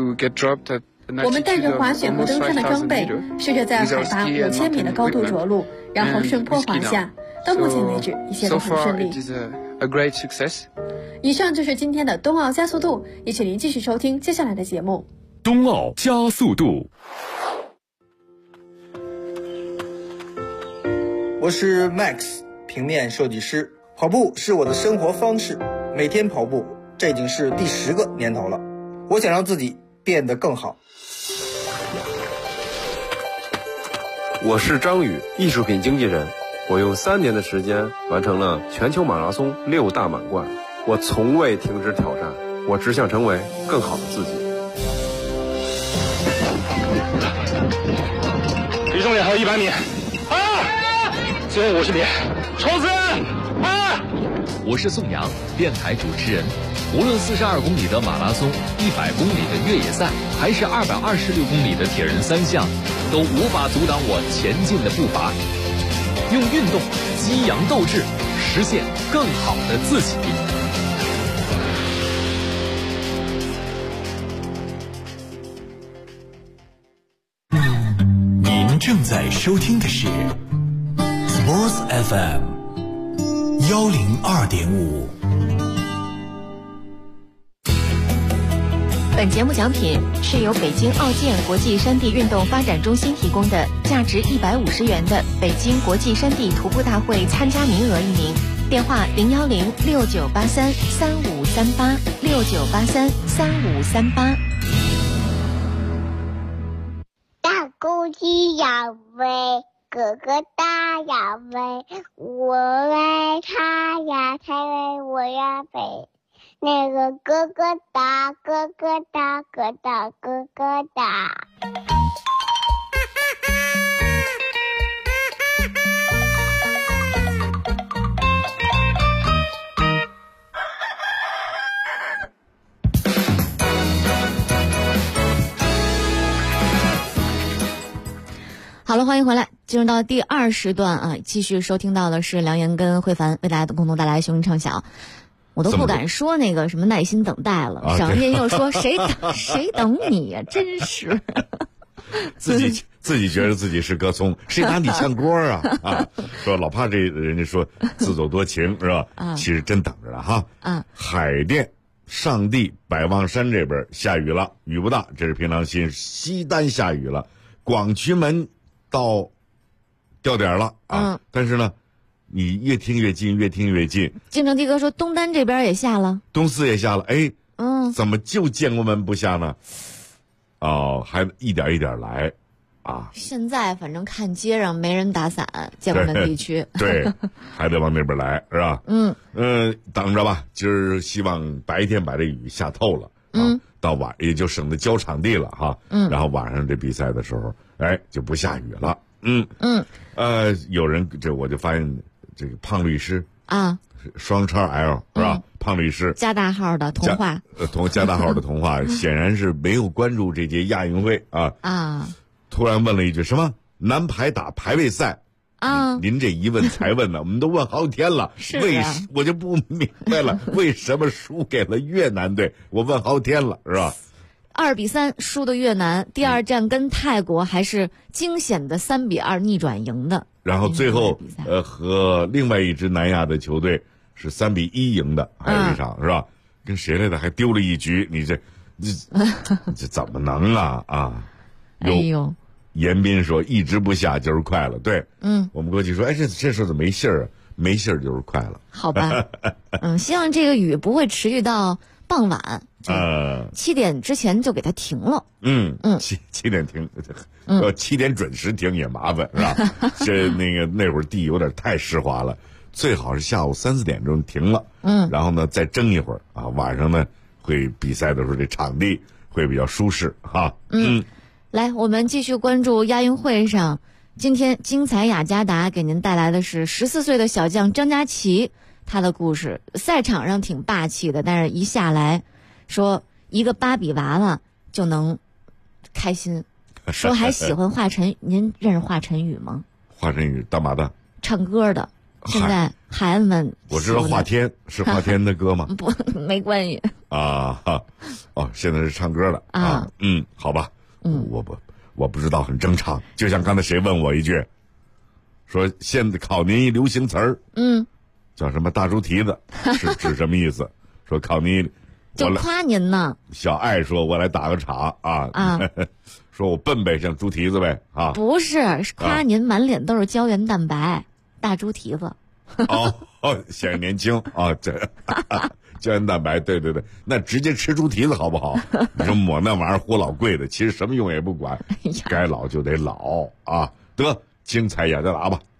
带着滑雪和登山的装备，试着在海拔5000米的高度着陆，然后顺坡滑下。到目前为止，一切都很顺利。以上就是今天的冬奥加速度，也请您继续收听接下来的节目。 冬奥加速度。 我是 Max， 平面设计师。跑步是我的生活方式，每天跑步，这已经是第10个年头了。我想让自己变得更好。 我是张宇，艺术品经纪人。我用3年的时间完成了全球马拉松6大满贯。我从未停止挑战，我只想成为更好的自己。 离终点还有100米，最后50米，冲刺！ 我是宋阳，电台主持人。 无论42公里的马拉松、100公里的越野赛，还是226公里的铁人三项，都无法阻挡我前进的步伐。用运动激扬斗志，实现更好的自己。 您正在收听的是 Sports FM 102.5。 本节目奖品是由北京奥健国际山地运动发展中心提供的价值150元的北京国际山地徒步大会参加名额一名，电话0106983353869833538。 大公鸡要飞，哥哥大要飞，我爱他呀，他为我要飞。那个哥哥大，哥哥大，哥大，哥哥大。 好了，欢迎回来，进入到第2时段啊，继续收听到的是梁岩跟慧凡为大家共同带来雄鹰唱晓。我都不敢说那个什么耐心等待了，上天又说谁等你呀，真是。 自己觉得自己是棵葱，谁拿你炝锅啊？啊，说老怕这人家说自作多情是吧？其实真等着了哈。海淀、上地、百望山这边下雨了，雨不大，这是平常心。西单下雨了，广渠门到掉点了啊，但是呢。你越听越近，越听越近。 京城的哥说，东单这边也下了， 东四也下了，哎，怎么就建国门不下呢？哦，还一点一点来，啊。 现在反正看街上没人打伞，建国门地区， 对，还得往那边来，是吧？等着吧，今儿希望白天把这雨下透了，到晚也就省得浇场地了哈。然后晚上这比赛的时候，哎，就不下雨了。有人这我就发现。这个胖律师啊， 双叉 L 是吧？胖律师加大号的童话， 加大号的童话，显然是没有关注这届亚运会啊。突然问了一句什么男排打排位赛啊？您这一问才问呢，我们都问好几天了，我就不明白了，为什么输给了越南队？我问好几天了，是吧 ？2-3输的越南，第2战跟泰国还是惊险的3-2逆转赢的。 然后最后和另外一支南亚的球队是3-1赢的，还有一场是吧？跟谁来的还丢了一局，你这怎么能啊？ 哎呦， 严彬说一直不下就是快了，对，我们过去说，哎，这事怎么没信儿啊？没信儿就是快了， 好吧？希望这个雨不会持续到傍晚，7点之前就给它停了。7点停，7点准时停也麻烦，是吧？这那会儿地有点太湿滑了，最好是下午3-4点钟停了。然后呢再蒸一会儿啊，晚上呢会比赛的时候这场地会比较舒适哈。 来，我们继续关注亚运会上，今天精彩雅加达给您带来的是14岁的小将张家齐。他的故事，赛场上挺霸气的，但是一下来说一个芭比娃娃就能开心，说还喜欢华晨，您认识华晨宇吗？ 华晨宇干嘛的？ 唱歌的。现在孩子们， 我知道华天是华天的歌吗？ 不，没关系啊。现在是唱歌的啊。好吧。我不知道，很正常。就像刚才谁问我一句，说现在考您一流行词儿，叫什么大猪蹄子，是指什么意思？说考您， 就夸您呢。 小爱说：“我来打个岔啊，说我笨呗，像猪蹄子呗啊。” 不是，是夸您满脸都是胶原蛋白，大猪蹄子。 显然年轻啊，这胶原蛋白，对，那直接吃猪蹄子好不好？你说抹那玩意儿活老贵的，其实什么用也不管，该老就得老啊！得，精彩雅加达吧。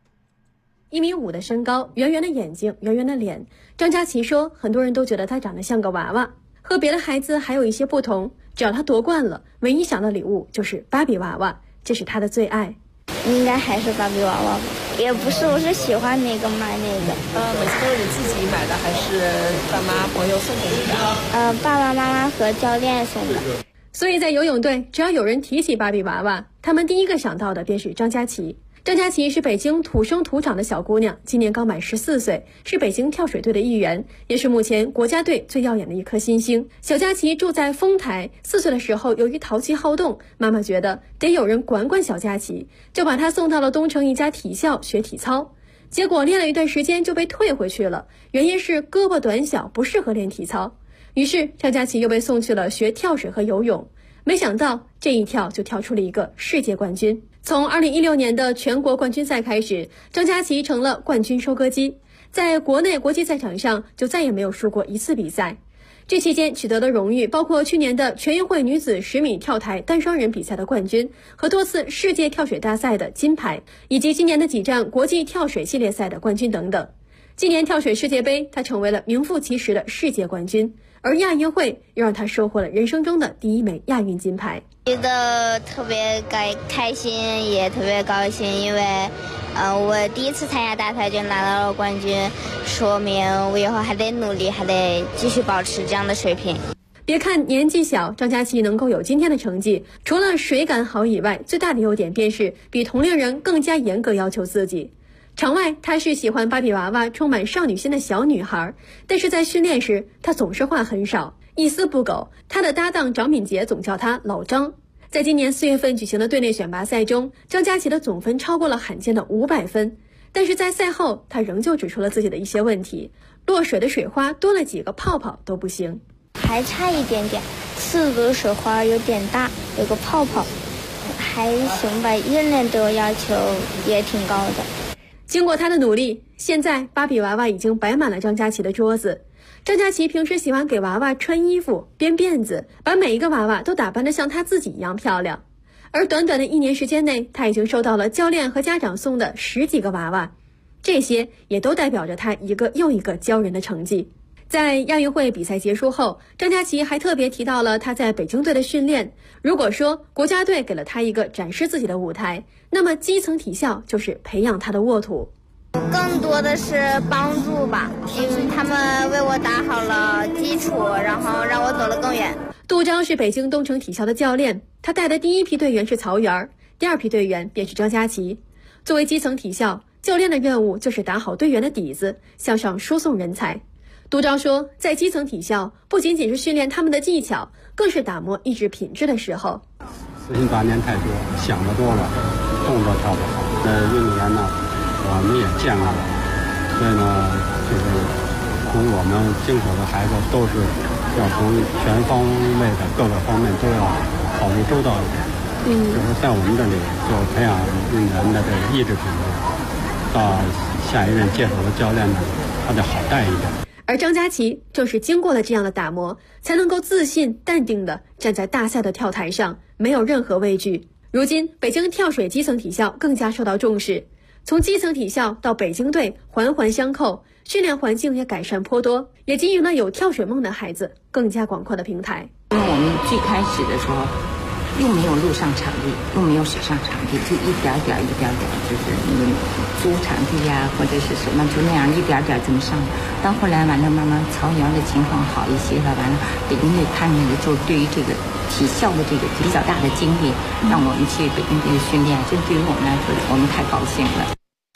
1.5米的身高，圆圆的眼睛，圆圆的脸。张家齐说，很多人都觉得他长得像个娃娃，和别的孩子还有一些不同。只要他夺冠了，唯一想的礼物就是芭比娃娃，这是他的最爱。 应该还是芭比娃娃吧。也不是，我是喜欢哪个买哪个。 每次都是你自己买的，还是爸妈朋友送给你的？ 爸爸妈妈和教练送的。 所以在游泳队，只要有人提起芭比娃娃，他们第一个想到的便是张佳琪。张佳琪是北京土生土长的小姑娘，今年刚满14岁，是北京跳水队的一员，也是目前国家队最耀眼的一颗新星。小佳琪住在丰台，4岁的时候由于淘气好动，妈妈觉得得有人管管小佳琪，就把她送到了东城一家体校学体操。结果练了一段时间就被退回去了，原因是胳膊短小，不适合练体操。于是张佳琪又被送去了学跳水和游泳，没想到这一跳就跳出了一个世界冠军。从2016年的全国冠军赛开始，张佳琪成了冠军收割机，在国内国际赛场上就再也没有输过一次比赛。这期间取得的荣誉包括去年的全运会女子10米跳台单双人比赛的冠军和多次世界跳水大赛的金牌，以及今年的几站国际跳水系列赛的冠军等等。今年跳水世界杯，她成为了名副其实的世界冠军，而亚运会又让她收获了人生中的第1枚亚运金牌。 觉得特别开心，也特别高兴，因为我第一次参加大赛就拿到了冠军，说明我以后还得努力，还得继续保持这样的水平。 别看年纪小，张佳琪能够有今天的成绩，除了水感好以外，最大的优点便是比同龄人更加严格要求自己。场外她是喜欢芭比娃娃充满少女心的小女孩，但是在训练时她总是话很少，一丝不苟。她的搭档张敏杰总叫她老张。在今年4月份举行的队内选拔赛中，张佳琪的总分超过了罕见的500分，但是在赛后她仍旧指出了自己的一些问题，落水的水花多了几个泡泡都不行， 还差一点点，刺的水花有点大，有个泡泡，还行吧，认练对我要求也挺高的。 经过她的努力，现在芭比娃娃已经摆满了张佳琪的桌子。张佳琪平时喜欢给娃娃穿衣服、编辫子，把每一个娃娃都打扮得像她自己一样漂亮。而短短的1年时间内，她已经收到了教练和家长送的10几个娃娃，这些也都代表着她一个又一个骄人的成绩。在亚运会比赛结束后，张佳琪还特别提到了她在北京队的训练。如果说国家队给了她一个展示自己的舞台，那么基层体校就是培养她的沃土。 更多的是帮助吧，因为他们为我打好了基础，然后让我走得更远。 杜钊是北京东城体校的教练，他带的第一批队员是曹媛，第2批队员便是张佳琪。作为基层体校，教练的任务就是打好队员的底子，向上输送人才。杜钊说，在基层体校不仅仅是训练他们的技巧，更是打磨意志品质的时候。 私心杂念太多，想得多了，动作跳不好。运动员呢，我们也见过了，所以呢，就是从我们经手的孩子都是要从全方位的各个方面都要考虑周到一点。就是在我们这里就培养运动员的这个意志品质，到下一任接手的教练呢，他就好带一点。 而张佳琪正是经过了这样的打磨，才能够自信淡定地站在大赛的跳台上，没有任何畏惧。如今北京跳水基层体校更加受到重视，从基层体校到北京队环环相扣，训练环境也改善颇多，也给予了有跳水梦的孩子更加广阔的平台。 因为我们最开始的时候又没有陆上场地，又没有水上场地，就一点点就是租场地呀，或者是什么，就那样一点点这么上。到后来完了，慢慢曹源的情况好一些了，完了北京队看见了，就对于这个体校的这个比较大的精力，让我们去北京队训练，这对于我们来说，我们太高兴了。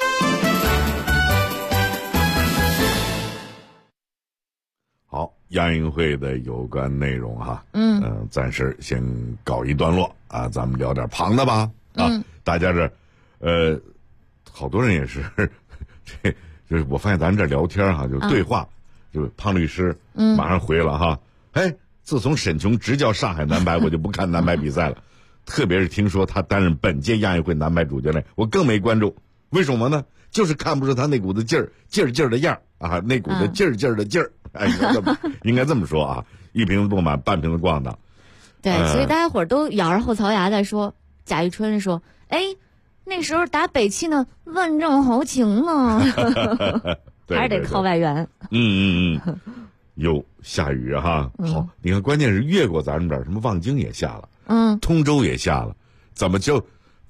好，亚运会的有关内容哈，暂时先告一段落啊，咱们聊点旁的吧啊，大家好多人也是，就是我发现咱这聊天哈，就对话，就胖律师马上回了哈，自从沈琼执教上海男排，我就不看男排比赛了，特别是听说他担任本届亚运会男排主教练，我更没关注，为什么呢？就是看不出他那股子劲儿的样啊，那股子劲儿的劲儿。应该这么说啊，一瓶子不满半瓶子咣当。 对，所以大家伙儿都咬着后槽牙在说，贾玉春说：“那时候打北汽呢，万丈豪情呢，还是得靠外援。” 又下雨哈，好，你看，关键是越过咱们这儿，什么望京也下了，通州也下了，怎么就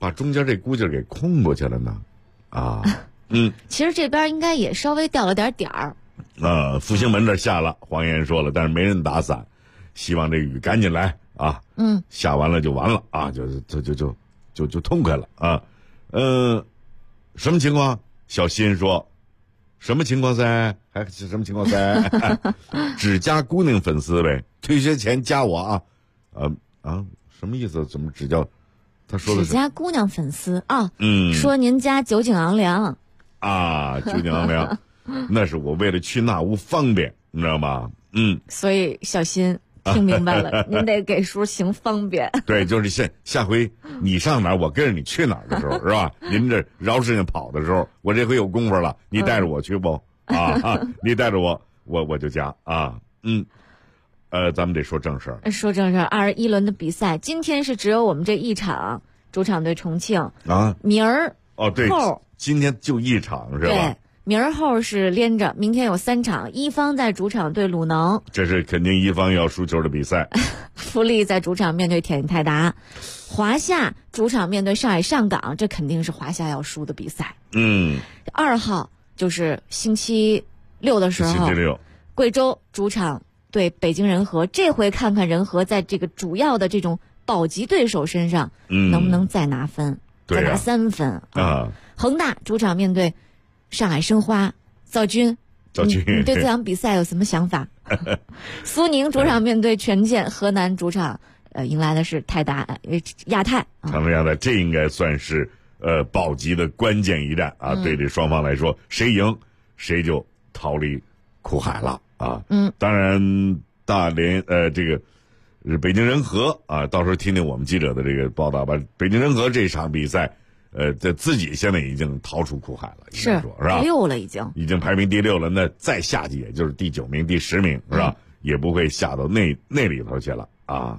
把中间这估计给空过去了呢？啊， 其实这边应该也稍微掉了点儿。 复兴门这下了，黄岩说了，但是没人打伞，希望这雨赶紧来啊。下完了就完了啊，就痛快了啊。什么情况？小新说，什么情况噻？还是什么情况噻？只加姑娘粉丝呗，退学前加我啊。什么意思？怎么只叫？他说的是只加姑娘粉丝啊。说您家酒井昂良啊，酒井昂良，那是我为了去那屋方便，你知道吗？ 所以小新听明白了，您得给叔行方便。 对，就是下回你上哪儿，我跟着你去哪儿的时候，是吧？您这绕世界跑的时候，我这回有功夫了，你带着我去不？你带着我就加啊。咱们得说正事儿。 说正事儿，21轮的比赛，今天是只有我们这一场，主场对重庆啊。明儿对，今天就一场是吧？ 对，明儿后是连着，明天有3场，一方在主场对鲁能， 这是肯定一方要输球的比赛。 富力在主场面对铁泰达，华夏主场面对上海上港，这肯定是华夏要输的比赛。2号就是星期六的时候， 星期六， 贵州主场对北京人和，这回看看人和在这个主要的这种保级对手身上，能不能再拿分，再拿3分啊？恒大主场面对上海申花，赵军，你对这场比赛有什么想法？苏宁主场面对权健，河南主场迎来的是泰达亚泰。 长春亚泰，这应该算是保级的关键一战啊！对这双方来说，谁赢谁就逃离苦海了啊！当然大连这个北京人和啊，到时候听听我们记者的这个报道吧。北京人和这场比赛，在自己现在已经逃出苦海了，应该说是吧？ 第6了，已经排名第6了。那再下去也就是第9名、第10名，是吧？也不会下到那里头去了啊。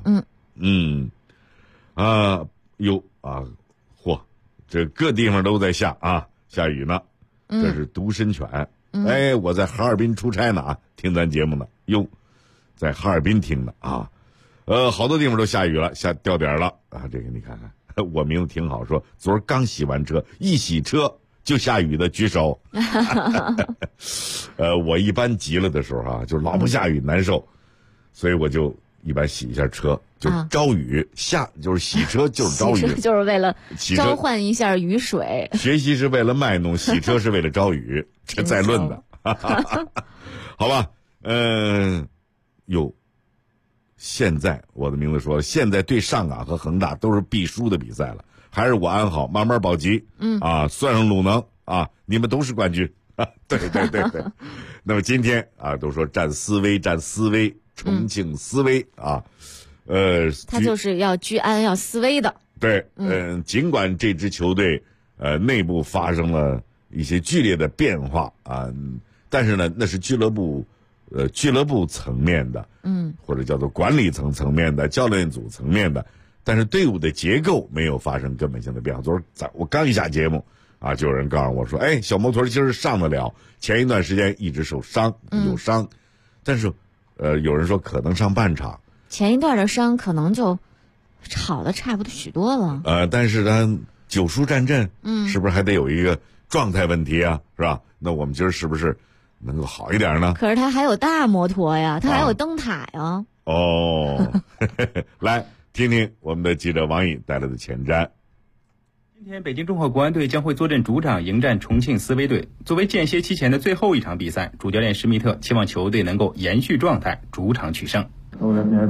这各地方都在下雨呢。这是独身犬。我在哈尔滨出差呢听咱节目呢。在哈尔滨听的啊。好多地方都下雨了，掉点了啊。这个你看看，我名字挺好，说昨儿刚洗完车，一洗车就下雨的举手。我一般急了的时候就老不下雨难受，所以我就一般洗一下车，就招雨下，就是洗车就是招雨， 洗车就是为了召唤一下雨水。 学习是为了卖弄，洗车是为了招雨，这再论的。好吧，现在我的名字说，现在对上港和恒大都是必输的比赛了，还是我安好，慢慢保级。算上鲁能啊，你们都是冠军。对。那么今天都说战思威，重庆思威啊， 他就是要居安要思威的。 对，尽管这支球队内部发生了一些剧烈的变化啊，但是呢，那是俱乐部层面的，或者叫做管理层面的、教练组层面的，但是队伍的结构没有发生根本性的变化。昨儿我刚一下节目就有人告诉我说，小摩托其实上得了，前一段时间一直受伤，有伤，但是有人说可能上半场， 前一段的伤可能就好的差不多许多了。 但是他9输战阵，是不是还得有一个状态问题啊？是吧？那我们今儿是不是能够好一点呢？ 可是他还有大摩托呀，他还有灯塔呀。 来听听我们的记者王毅带来的前瞻。 今天，北京中赫国安队将会坐镇主场迎战重庆思威队。作为间歇期前的最后一场比赛，主教练施密特期望球队能够延续状态，主场取胜。 我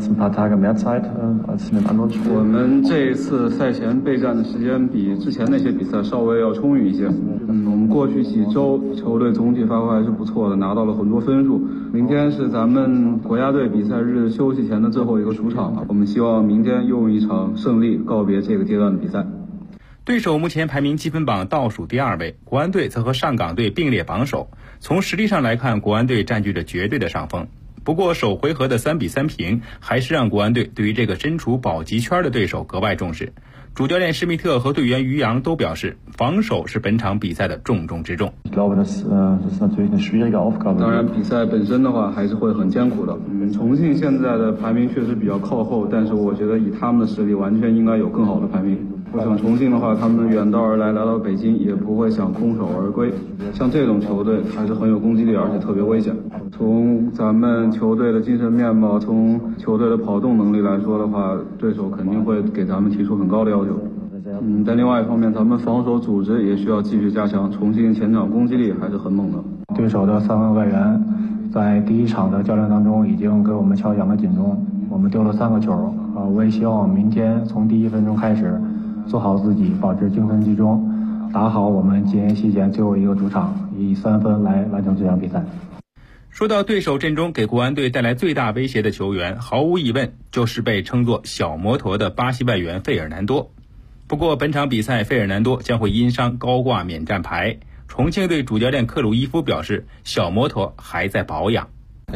们这一次赛前备战的时间比之前那些比赛稍微要充裕一些。我们过去几周球队总体发挥还是不错的，拿到了很多分数。明天是咱们国家队比赛日休息前的最后一个主场，我们希望明天用一场胜利告别这个阶段的比赛。 对手目前排名积分榜倒数第2位，国安队则和上港队并列榜首。从实力上来看，国安队占据着绝对的上风。不过首回合的3-3平，还是让国安队对于这个身处保级圈的对手格外重视。主教练施密特和队员于洋都表示，防守是本场比赛的重中之重。 当然，比赛本身的话还是会很艰苦的。重庆现在的排名确实比较靠后，但是我觉得以他们的实力，完全应该有更好的排名。 我想重庆的话，他们远道而来到北京，也不会想空手而归。像这种球队还是很有攻击力，而且特别危险。从咱们球队的精神面貌，从球队的跑动能力来说的话，对手肯定会给咱们提出很高的要求。但另外一方面，咱们防守组织也需要继续加强。重庆前场攻击力还是很猛的。 对手的3个外援在第一场的较量当中已经给我们敲响了警钟，我们丢了3个球。我也希望明天从第1分钟开始做好自己，保持精神集中，打好我们禁言期前最后一个主场，以3分来完成这场比赛。 说到对手阵中给国安队带来最大威胁的球员，毫无疑问就是被称作小摩托的巴西外援费尔南多。不过本场比赛费尔南多将会因伤高挂免战牌，重庆队主教练克鲁伊夫表示小摩托还在保养。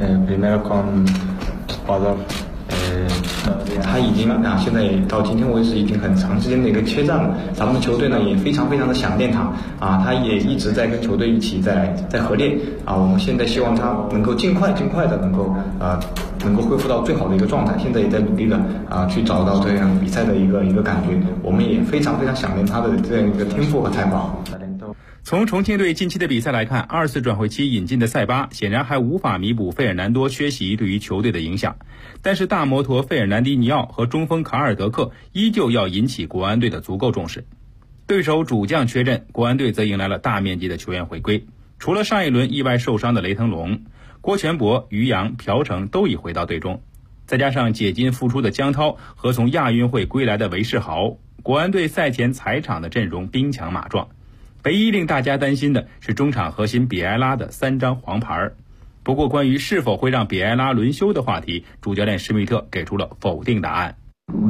他已经现在到今天为止已经很长时间的一个缺战了。咱们的球队呢也非常非常的想念他他也一直在跟球队一起在合练我们现在希望他能够尽快的能够恢复到最好的一个状态。现在也在努力的去找到这样比赛的一个感觉。我们也非常非常想念他的这样一个天赋和才华。 从重庆队近期的比赛来看，2次转会期引进的塞巴显然还无法弥补费尔南多缺席对于球队的影响，但是大摩托费尔南迪尼奥和中锋卡尔德克依旧要引起国安队的足够重视。对手主将缺阵，国安队则迎来了大面积的球员回归，除了上一轮意外受伤的雷腾龙，郭全博、于洋、朴成都已回到队中，再加上解禁复出的江涛和从亚运会归来的韦世豪，国安队赛前踩场的阵容兵强马壮。唯一令大家担心的是中场核心比埃拉的3张黄牌。不过关于是否会让比埃拉轮休的话题，主教练施密特给出了否定答案。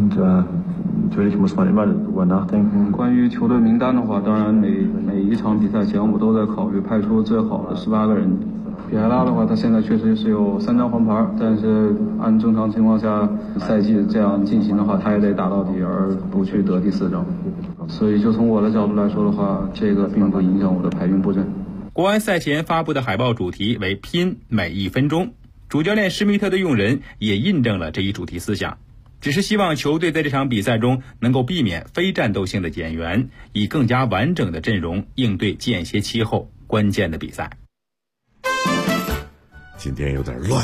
关于球队名单的话，当然每一场比赛前我们都在考虑派出最好的18个人。比埃拉的话，他现在确实是有3张黄牌，但是按正常情况下赛季这样进行的话，他也得打到底，而不去得第4张。所以就从我的角度来说的话，这个并不影响我的排兵布阵。 国安赛前发布的海报主题为拼每1分钟，主教练施密特的用人也印证了这一主题思想，只是希望球队在这场比赛中能够避免非战斗性的减员，以更加完整的阵容应对间歇期后关键的比赛。 今天有点乱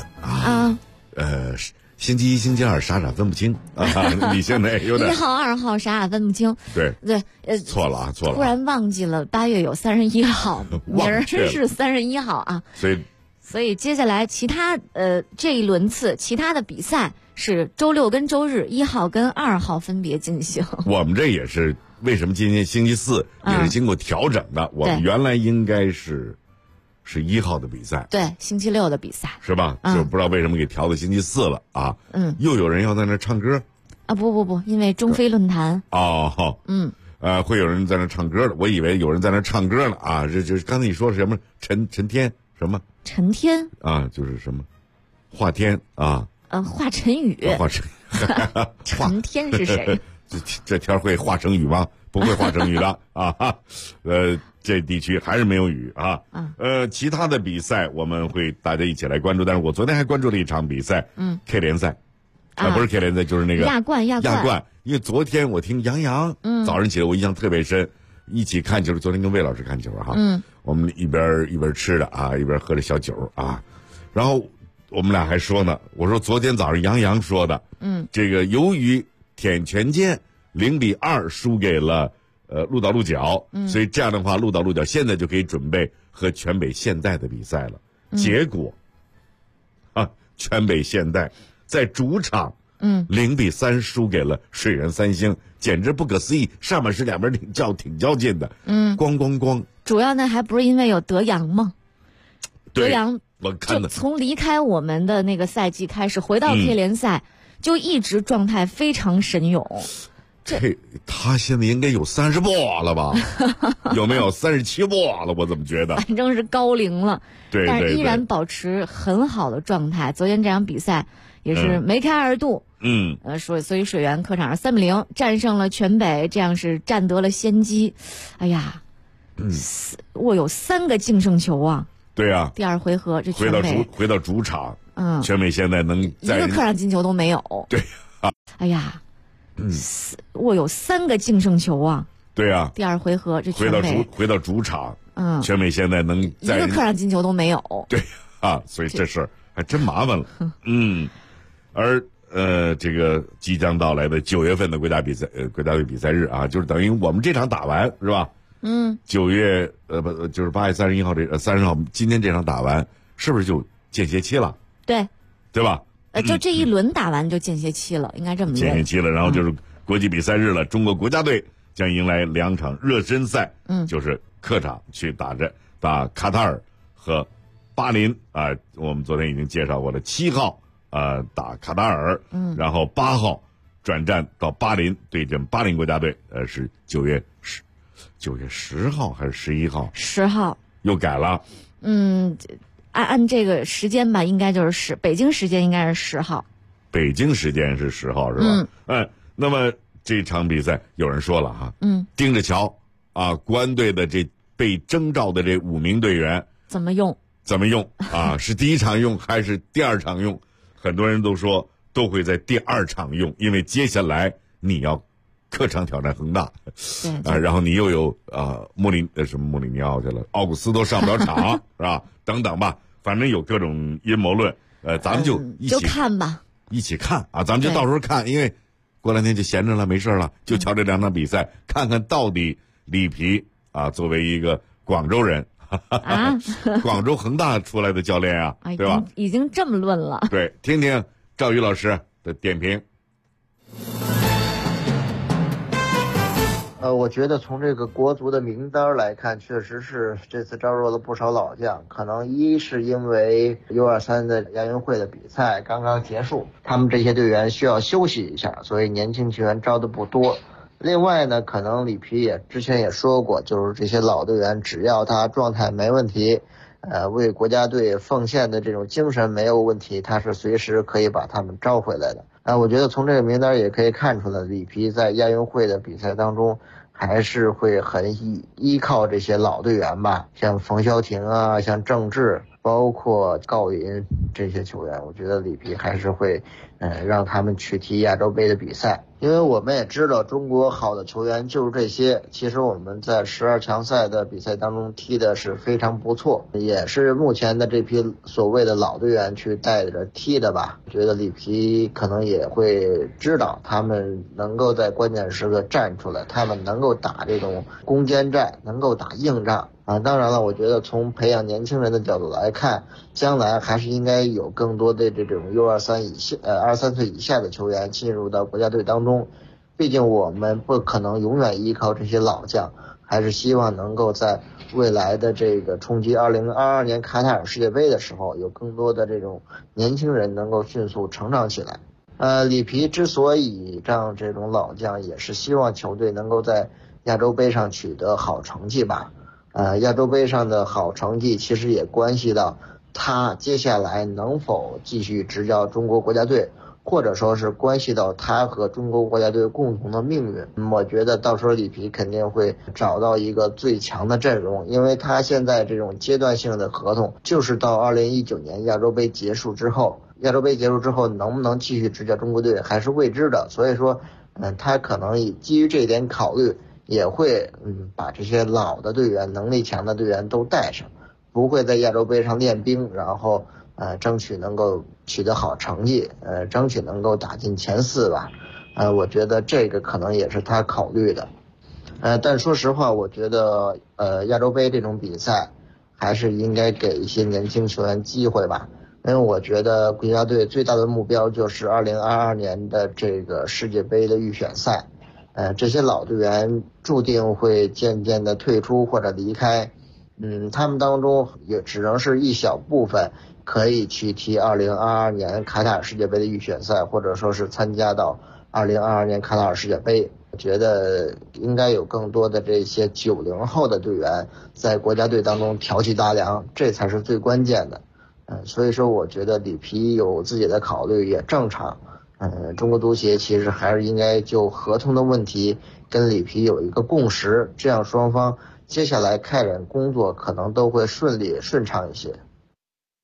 星期1、星期2傻分不清你现在有点 1号、2号傻分不清。 对，错了。 突然忘记了8月有31号，明儿是31号所以接下来其他这一轮次其他的比赛是周6跟周日1号跟2号分别进行。 我们这也是为什么今天星期4也是经过调整的，我们原来应该是1号的比赛， 对，星期6的比赛是吧？就不知道为什么给调到星期4了又有人要在那唱歌不，因为中非论坛会有人在那唱歌的，我以为有人在那唱歌呢这刚才你说是什么陈天什么陈天就是什么华天华晨宇陈天是谁？ 这天会华成雨吗？不会华成雨的这地区还是没有雨其他的比赛我们会大家一起来关注，但是我昨天还关注了一场比赛K 联赛不是 K 联赛，就是那个亚冠， 因为昨天我听杨洋早上起来我印象特别深，一起看球，昨天跟魏老师看球我们一边吃的一边喝着小酒然后我们俩还说呢，我说昨天早上杨洋说的这个由于舔拳坚0-2输给了鹿岛鹿角所以这样的话鹿岛鹿角现在就可以准备和全北现代的比赛了结果全北现代在主场0-3输给了水原三星，简直不可思议，上半时两边挺较劲的咣主要呢还不是因为有德阳吗？ 德阳我看的从离开我们的那个赛季开始回到 K 联赛就一直状态非常神勇。 他现在应该有30波了吧？有没有37波了？我怎么觉得？ 反正是高龄了， 对， 但是依然保持很好的状态。昨天这场比赛也是梅开二度，所以水原客场上3-0战胜了全北，这样是占得了先机。哎呀，握有3个净胜球对啊， 第2回合这全北回到主场，全北现在能一个客场进球都没有。 对哎呀。 握有3个净胜球啊。 对啊， 第2回合这全美回到主场，全美现在能一个客场进球都没有。 对啊，所以这事儿还真麻烦了。而这个即将到来的9月份的国家队比赛日啊，就是等于我们这场打完是吧？9月就是8月31号30号，今天这场打完，是不是就间歇期了？对吧？ 就这一轮打完就间歇期了，应该这么间歇期了，然后就是国际比赛日了，中国国家队将迎来2场热身赛，就是客场去打卡塔尔和巴林啊。我们昨天已经介绍过了，7号打卡塔尔，然后8号转战到巴林对阵巴林国家队，是9月10号还是11号 ？10号又改了。 按这个时间吧，应该就是北京时间应该是10号。 北京时间是10号是吧？那么这场比赛有人说了哈，盯着瞧啊，国安队的这被征召的这5名队员怎么用啊？是第1场用还是第2场用？很多人都说都会在第2场用，因为接下来你要客场挑战恒大，然后你又有穆里尼奥去了，奥古斯都上不了场是吧？等等吧，反正有各种阴谋论，咱们就看吧， 一起看啊，咱们就到时候看，因为过2天就闲着了，没事了，就瞧这2场比赛，看看到底里皮啊，作为一个广州人广州恒大出来的教练啊，对吧？ 已经这么论了。 对，听听赵宇老师的点评。 我觉得从这个国足的名单来看，确实是这次招入了不少老将。可能一是因为 U23 的亚运会的比赛刚刚结束，他们这些队员需要休息一下，所以年轻球员招的不多。另外呢，可能里皮之前也说过，就是这些老队员只要他状态没问题，为国家队奉献的这种精神没有问题，他是随时可以把他们招回来的。我觉得从这个名单也可以看出来，里皮在亚运会的比赛当中还是会很依靠这些老队员吧，像冯潇霆啊，像郑智，包括郜林这些球员，我觉得里皮还是会让他们去踢亚洲杯的比赛。因为我们也知道中国好的球员就是这些，其实我们在12强赛的比赛当中踢的是非常不错，也是目前的这批所谓的老队员去带着踢的吧。我觉得里皮可能也会知道他们能够在关键时刻站出来，他们能够打这种攻坚战，能够打硬仗啊。当然了，我觉得从培养年轻人的角度来看，将来还是应该有更多的这种 U23 岁以下的球员进入到国家队当中。毕竟我们不可能永远依靠这些老将，还是希望能够在未来的这个冲击2022年卡塔尔世界杯的时候，有更多的这种年轻人能够迅速成长起来。里皮之所以让这种老将，也是希望球队能够在亚洲杯上取得好成绩吧。亚洲杯上的好成绩其实也关系到他接下来能否继续执教中国国家队，或者说是关系到他和中国国家队共同的命运。我觉得到时候里皮肯定会找到一个最强的阵容，因为他现在这种阶段性的合同就是到2019年亚洲杯结束之后，能不能继续执教中国队还是未知的。所以说他可能以基于这一点考虑，也会把这些老的队员、能力强的队员都带上，不会在亚洲杯上练兵，然后争取能够取得好成绩，争取能够打进前4吧。我觉得这个可能也是他考虑的。但说实话，我觉得亚洲杯这种比赛还是应该给一些年轻球员机会吧。因为我觉得国家队最大的目标就是2022年的这个世界杯的预选赛。这些老队员注定会渐渐的退出或者离开。他们当中也只能是一小部分可以去踢2022年卡塔尔世界杯的预选赛，或者说是参加到2022年卡塔尔世界杯。我觉得应该有更多的这些90后的队员在国家队当中挑起大梁，这才是最关键的。所以说我觉得里皮有自己的考虑也正常。中国足协其实还是应该就合同的问题跟里皮有一个共识，这样双方接下来开展工作可能都会顺畅一些。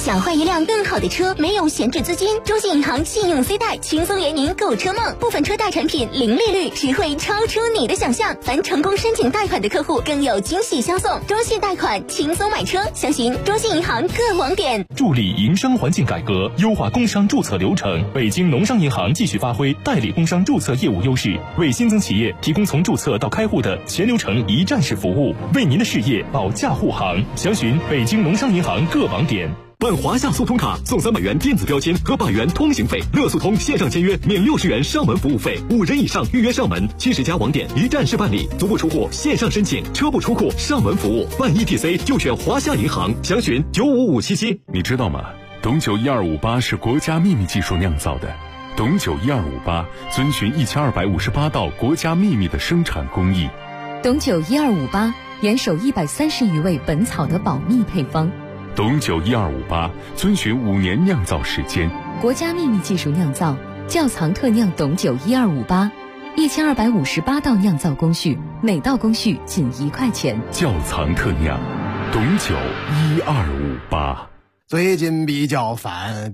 想换一辆更好的车，没有闲置资金，中信银行信用 C 贷轻松圆您购车梦，部分车贷产品零利率，实惠超出你的想象。凡成功申请贷款的客户更有惊喜相送，中信贷款轻松买车，详询中信银行各网点。 助力营商环境改革，优化工商注册流程。北京农商银行继续发挥代理工商注册业务优势，为新增企业提供从注册到开户的全流程一站式服务，为您的事业保驾护航。详询北京农商银行各网点。 办华夏速通卡送300元电子标签和100元通行费，乐速通线上签约免60元上门服务费，5人以上预约上门，70家网点一站式办理，足不出户线上申请，车不出库上门服务，办 ETC 就选华夏银行，详询95577。 你知道吗？董酒1258是国家秘密技术酿造的，董酒1258遵循1258道国家秘密的生产工艺。 董酒1258严守130余味本草的保密配方。 董酒1258遵循5年酿造时间， 国家秘密技术酿造，窖藏特酿董酒1258，1258道酿造工序，每道工序仅1块钱。 窖藏特酿，董酒1258。 最近比较烦，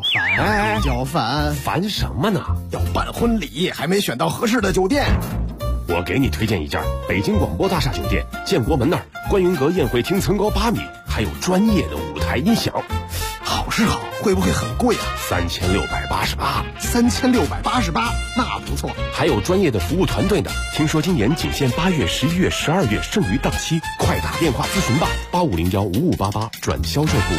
烦什么呢？ 要办婚礼，还没选到合适的酒店。 我给你推荐一家北京广播大厦酒店，建国门那儿，观云阁宴会厅层高8米，还有专业的舞台音响。 好是好，会不会很贵啊 ？3688。 3688，那不错。 还有专业的服务团队呢。听说今年仅限8月、11月、12月，剩余档期，快打电话咨询吧，85015588转销售部。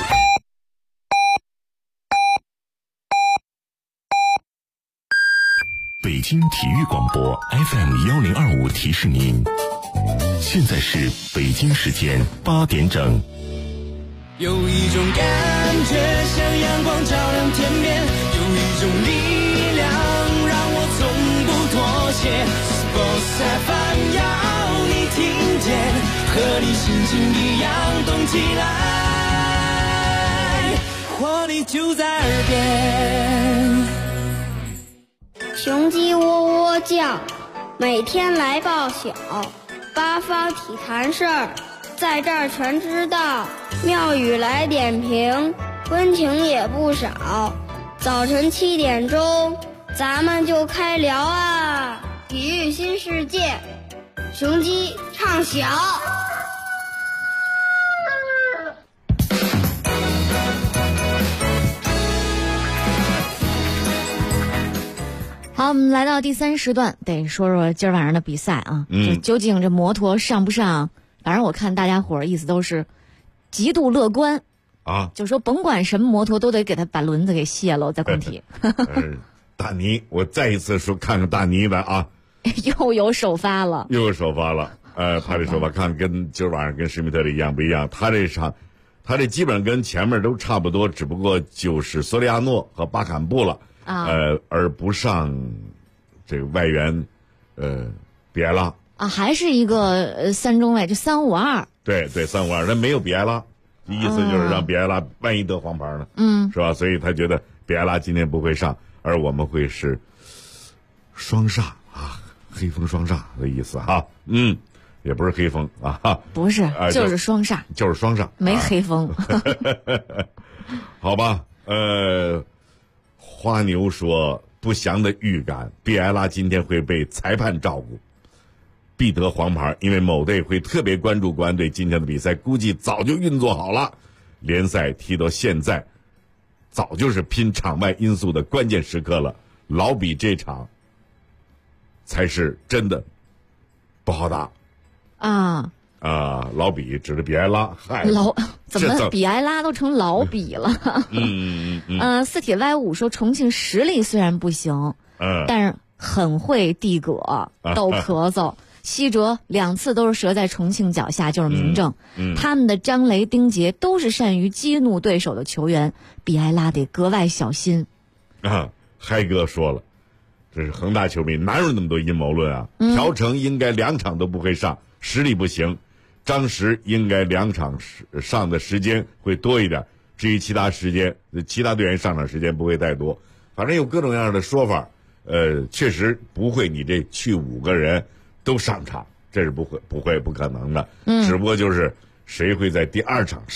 北京体育广播 FM1025提示您，现在是北京时间8点整。 有一种感觉像阳光照亮天边，有一种力量让我从不妥协。Sports FM 要你听见，和你心情一样动起来，活力就在耳边。 雄鸡喔喔叫，每天来报晓，八方体坛事儿，在这儿全知道。庙宇来点评，温情也不少。早晨7点钟，咱们就开聊啊！体育新世界，雄鸡唱晓。 好，我们来到第3时段，得说说今儿晚上的比赛啊。究竟这摩托上不上？反正我看大家伙儿意思都是极度乐观啊， 就说甭管什么摩托都得给他把轮子给卸了再工体。 大尼，我再一次说看看大尼的啊， 又有首发了， 他这首发看跟今儿晚上跟施密特的一样不一样？他这基本上跟前面都差不多，只不过就是索里亚诺和巴坎布了。而不上这个外援，比埃拉啊，还是一个3中卫，就352。 对，352，他没有比埃拉，意思就是让比埃拉万一得黄牌呢，是吧？所以他觉得比埃拉今天不会上，而我们会是双煞啊，黑风双煞的意思哈，也不是黑风啊， 不是，就是双煞，没黑风， 好吧，花牛说不祥的预感，比埃拉今天会被裁判照顾，必得黄牌，因为某队会特别关注国安队今天的比赛，估计早就运作好了。联赛踢到现在，早就是拼场外因素的关键时刻了。老比这场才是真的不好打老比指的比埃拉， 怎么比埃拉都成老比了？四铁 Y5说重庆实力虽然不行，但是很会递葛、逗咳嗽。西哲2次都是折在重庆脚下，就是明证。他们的张雷、丁杰都是善于激怒对手的球员，比埃拉得格外小心。 嗨哥说了，这是恒大球迷，哪有那么多阴谋论啊？朴成应该2场都不会上，实力不行。张石应该2场上的时间会多一点，至于其他队员上场时间不会太多，反正有各种各样的说法。确实不会，你这去5个人都上场，这是不可能的。只不过就是谁会在第2场上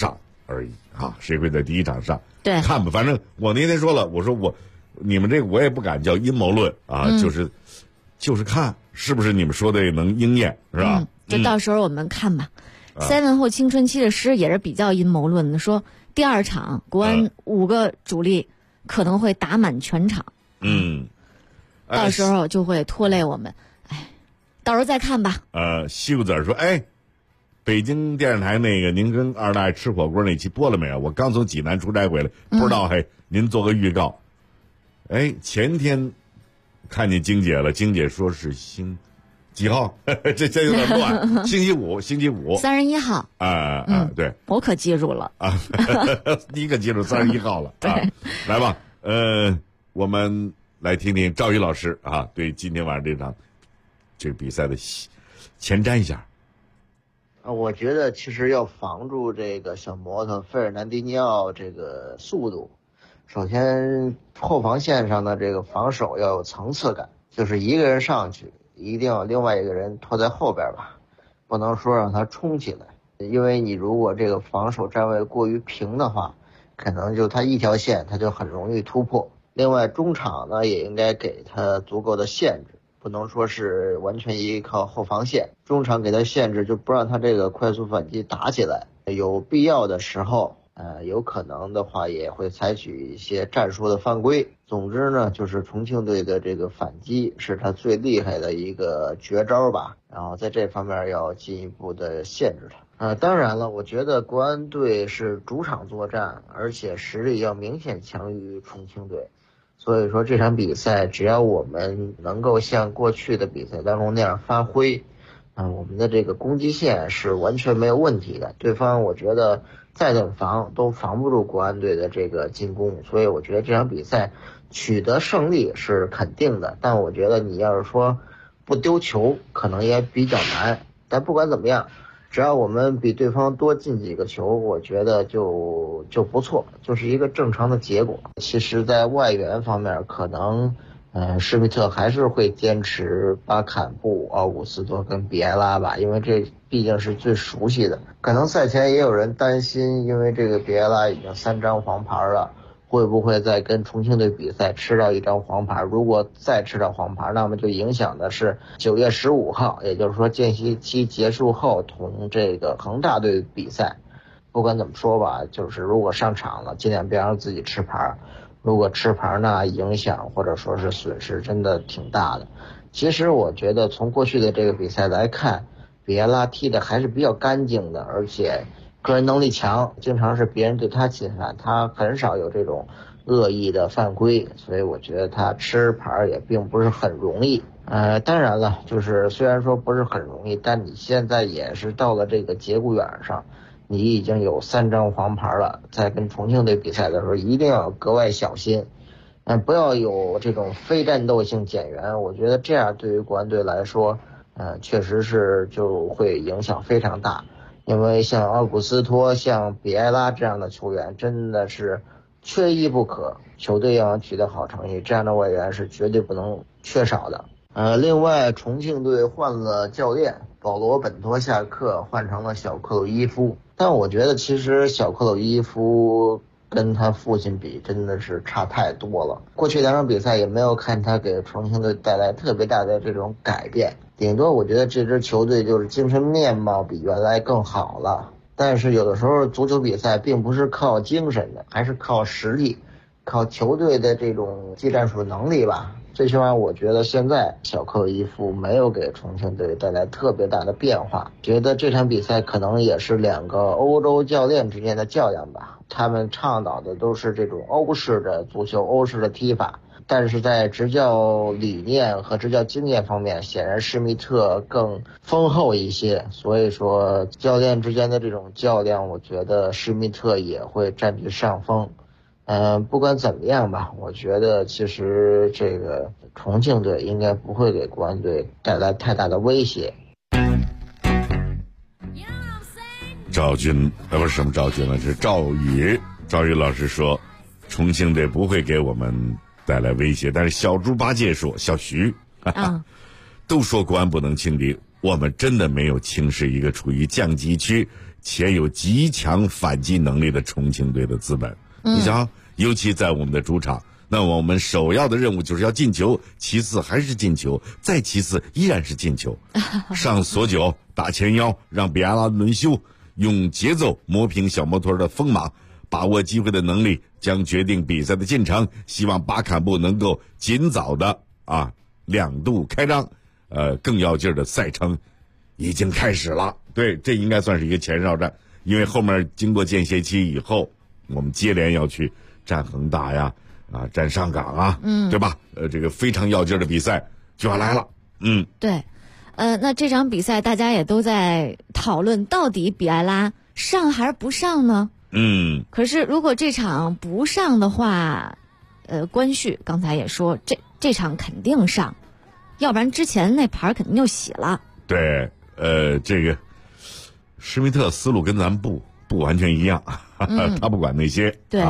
而已啊，谁会在第一场上？ 对， 看吧，反正我那天说了，我说你们这个我也不敢叫阴谋论啊，就是看是不是你们说的能应验，是吧？ 就到时候我们看吧。7后青春期的诗也是比较阴谋论的，说第2场国安5个主力可能会打满全场，到时候就会拖累我们。到时候再看吧。 西瓜子说，北京电视台那个您跟二大爷吃火锅那期播了没有？我刚从济南出差回来，不知道您做个预告。前天看见晶姐了，晶姐说是几号？这有点乱。星期五 ，31号。 对， 我可记住了啊， 你可记住31号了。对，来吧，我们来听听赵宇老师啊，对今天晚上这个比赛的前瞻一下。 我觉得其实要防住这个小摩托费尔南迪尼奥这个速度，首先后防线上的这个防守要有层次感，就是一个人上去一定要另外一个人拖在后边吧，不能说让他冲起来，因为你如果这个防守站位过于平的话，可能就他一条线他就很容易突破。另外中场呢也应该给他足够的限制，不能说是完全依靠后防线，中场给他限制，就不让他这个快速反击打起来，有必要的时候有可能的话也会采取一些战术的犯规。总之呢，就是重庆队的这个反击是他最厉害的一个绝招吧，然后在这方面要进一步的限制他。当然了，我觉得国安队是主场作战，而且实力要明显强于重庆队，所以说这场比赛只要我们能够像过去的比赛当中那样发挥，我们的这个攻击线是完全没有问题的。对方我觉得再怎么防都防不住国安队的这个进攻，所以我觉得这场比赛取得胜利是肯定的。但我觉得你要是说不丢球可能也比较难，但不管怎么样，只要我们比对方多进几个球，我觉得就不错，就是一个正常的结果。其实在外援方面可能施密特还是会坚持巴坎布、奥古斯托跟比埃拉吧，因为这毕竟是最熟悉的。可能赛前也有人担心，因为这个比埃拉已经3张黄牌了，会不会再跟重庆队比赛吃到1张黄牌？如果再吃到黄牌，那么就影响的是9月15号，也就是说间歇期结束后同这个恒大队比赛。不管怎么说吧，就是如果上场了，尽量别让自己吃牌。如果吃牌呢，影响或者说是损失真的挺大的。其实我觉得从过去的这个比赛来看，比埃拉踢的还是比较干净的，而且个人能力强，经常是别人对他侵犯，他很少有这种恶意的犯规，所以我觉得他吃牌也并不是很容易。当然了，就是虽然说不是很容易，但你现在也是到了这个节骨眼上，你已经有3张黄牌了，在跟重庆队比赛的时候一定要格外小心，不要有这种非战斗性减员，我觉得这样对于国安队来说确实是就会影响非常大。因为像奥古斯托、像比埃拉这样的球员真的是缺一不可，球队要取得好成绩，这样的外援是绝对不能缺少的。另外重庆队换了教练，保罗本托下课，换成了小克鲁伊夫，但我觉得其实小克鲁伊夫跟他父亲比真的是差太多了，过去2场比赛也没有看他给重庆队带来特别大的这种改变，顶多我觉得这支球队就是精神面貌比原来更好了。但是有的时候足球比赛并不是靠精神的，还是靠实力，靠球队的这种技战术能力吧。最起码我觉得现在小克鲁伊夫没有给重庆队带来特别大的变化，觉得这场比赛可能也是2个欧洲教练之间的较量吧，他们倡导的都是这种欧式的足球、欧式的踢法，但是在执教理念和执教经验方面，显然施密特更丰厚一些，所以说教练之间的这种较量，我觉得施密特也会占据上风。不管怎么样吧，我觉得其实这个重庆队应该不会给国安队带来太大的威胁。 赵军不是什么赵军了，是赵宇老师说重庆队不会给我们带来威胁，但是小猪八戒说小徐都说国安不能轻敌， 我们真的没有轻视一个处于降级区且有极强反击能力的重庆队的资本。你想，尤其在我们的主场，那我们首要的任务就是要进球，其次还是进球，再其次依然是进球。上锁九，打前腰，让比埃拉轮休，用节奏磨平小摩托的锋芒，把握机会的能力将决定比赛的进程。希望巴坎布能够尽早的2度开张。更要劲儿的赛程已经开始了。对，这应该算是一个前哨战，因为后面经过间歇期以后，我们接连要去战恒大呀，战上港啊，对吧？这个非常要劲儿的比赛就要来了。 对，那这场比赛大家也都在讨论，到底比埃拉上还是不上呢？可是如果这场不上的话，关旭刚才也说，这场肯定上。要不然之前那牌肯定就洗了。 对，这个施密特思路跟咱不完全一样，他不管那些。 对，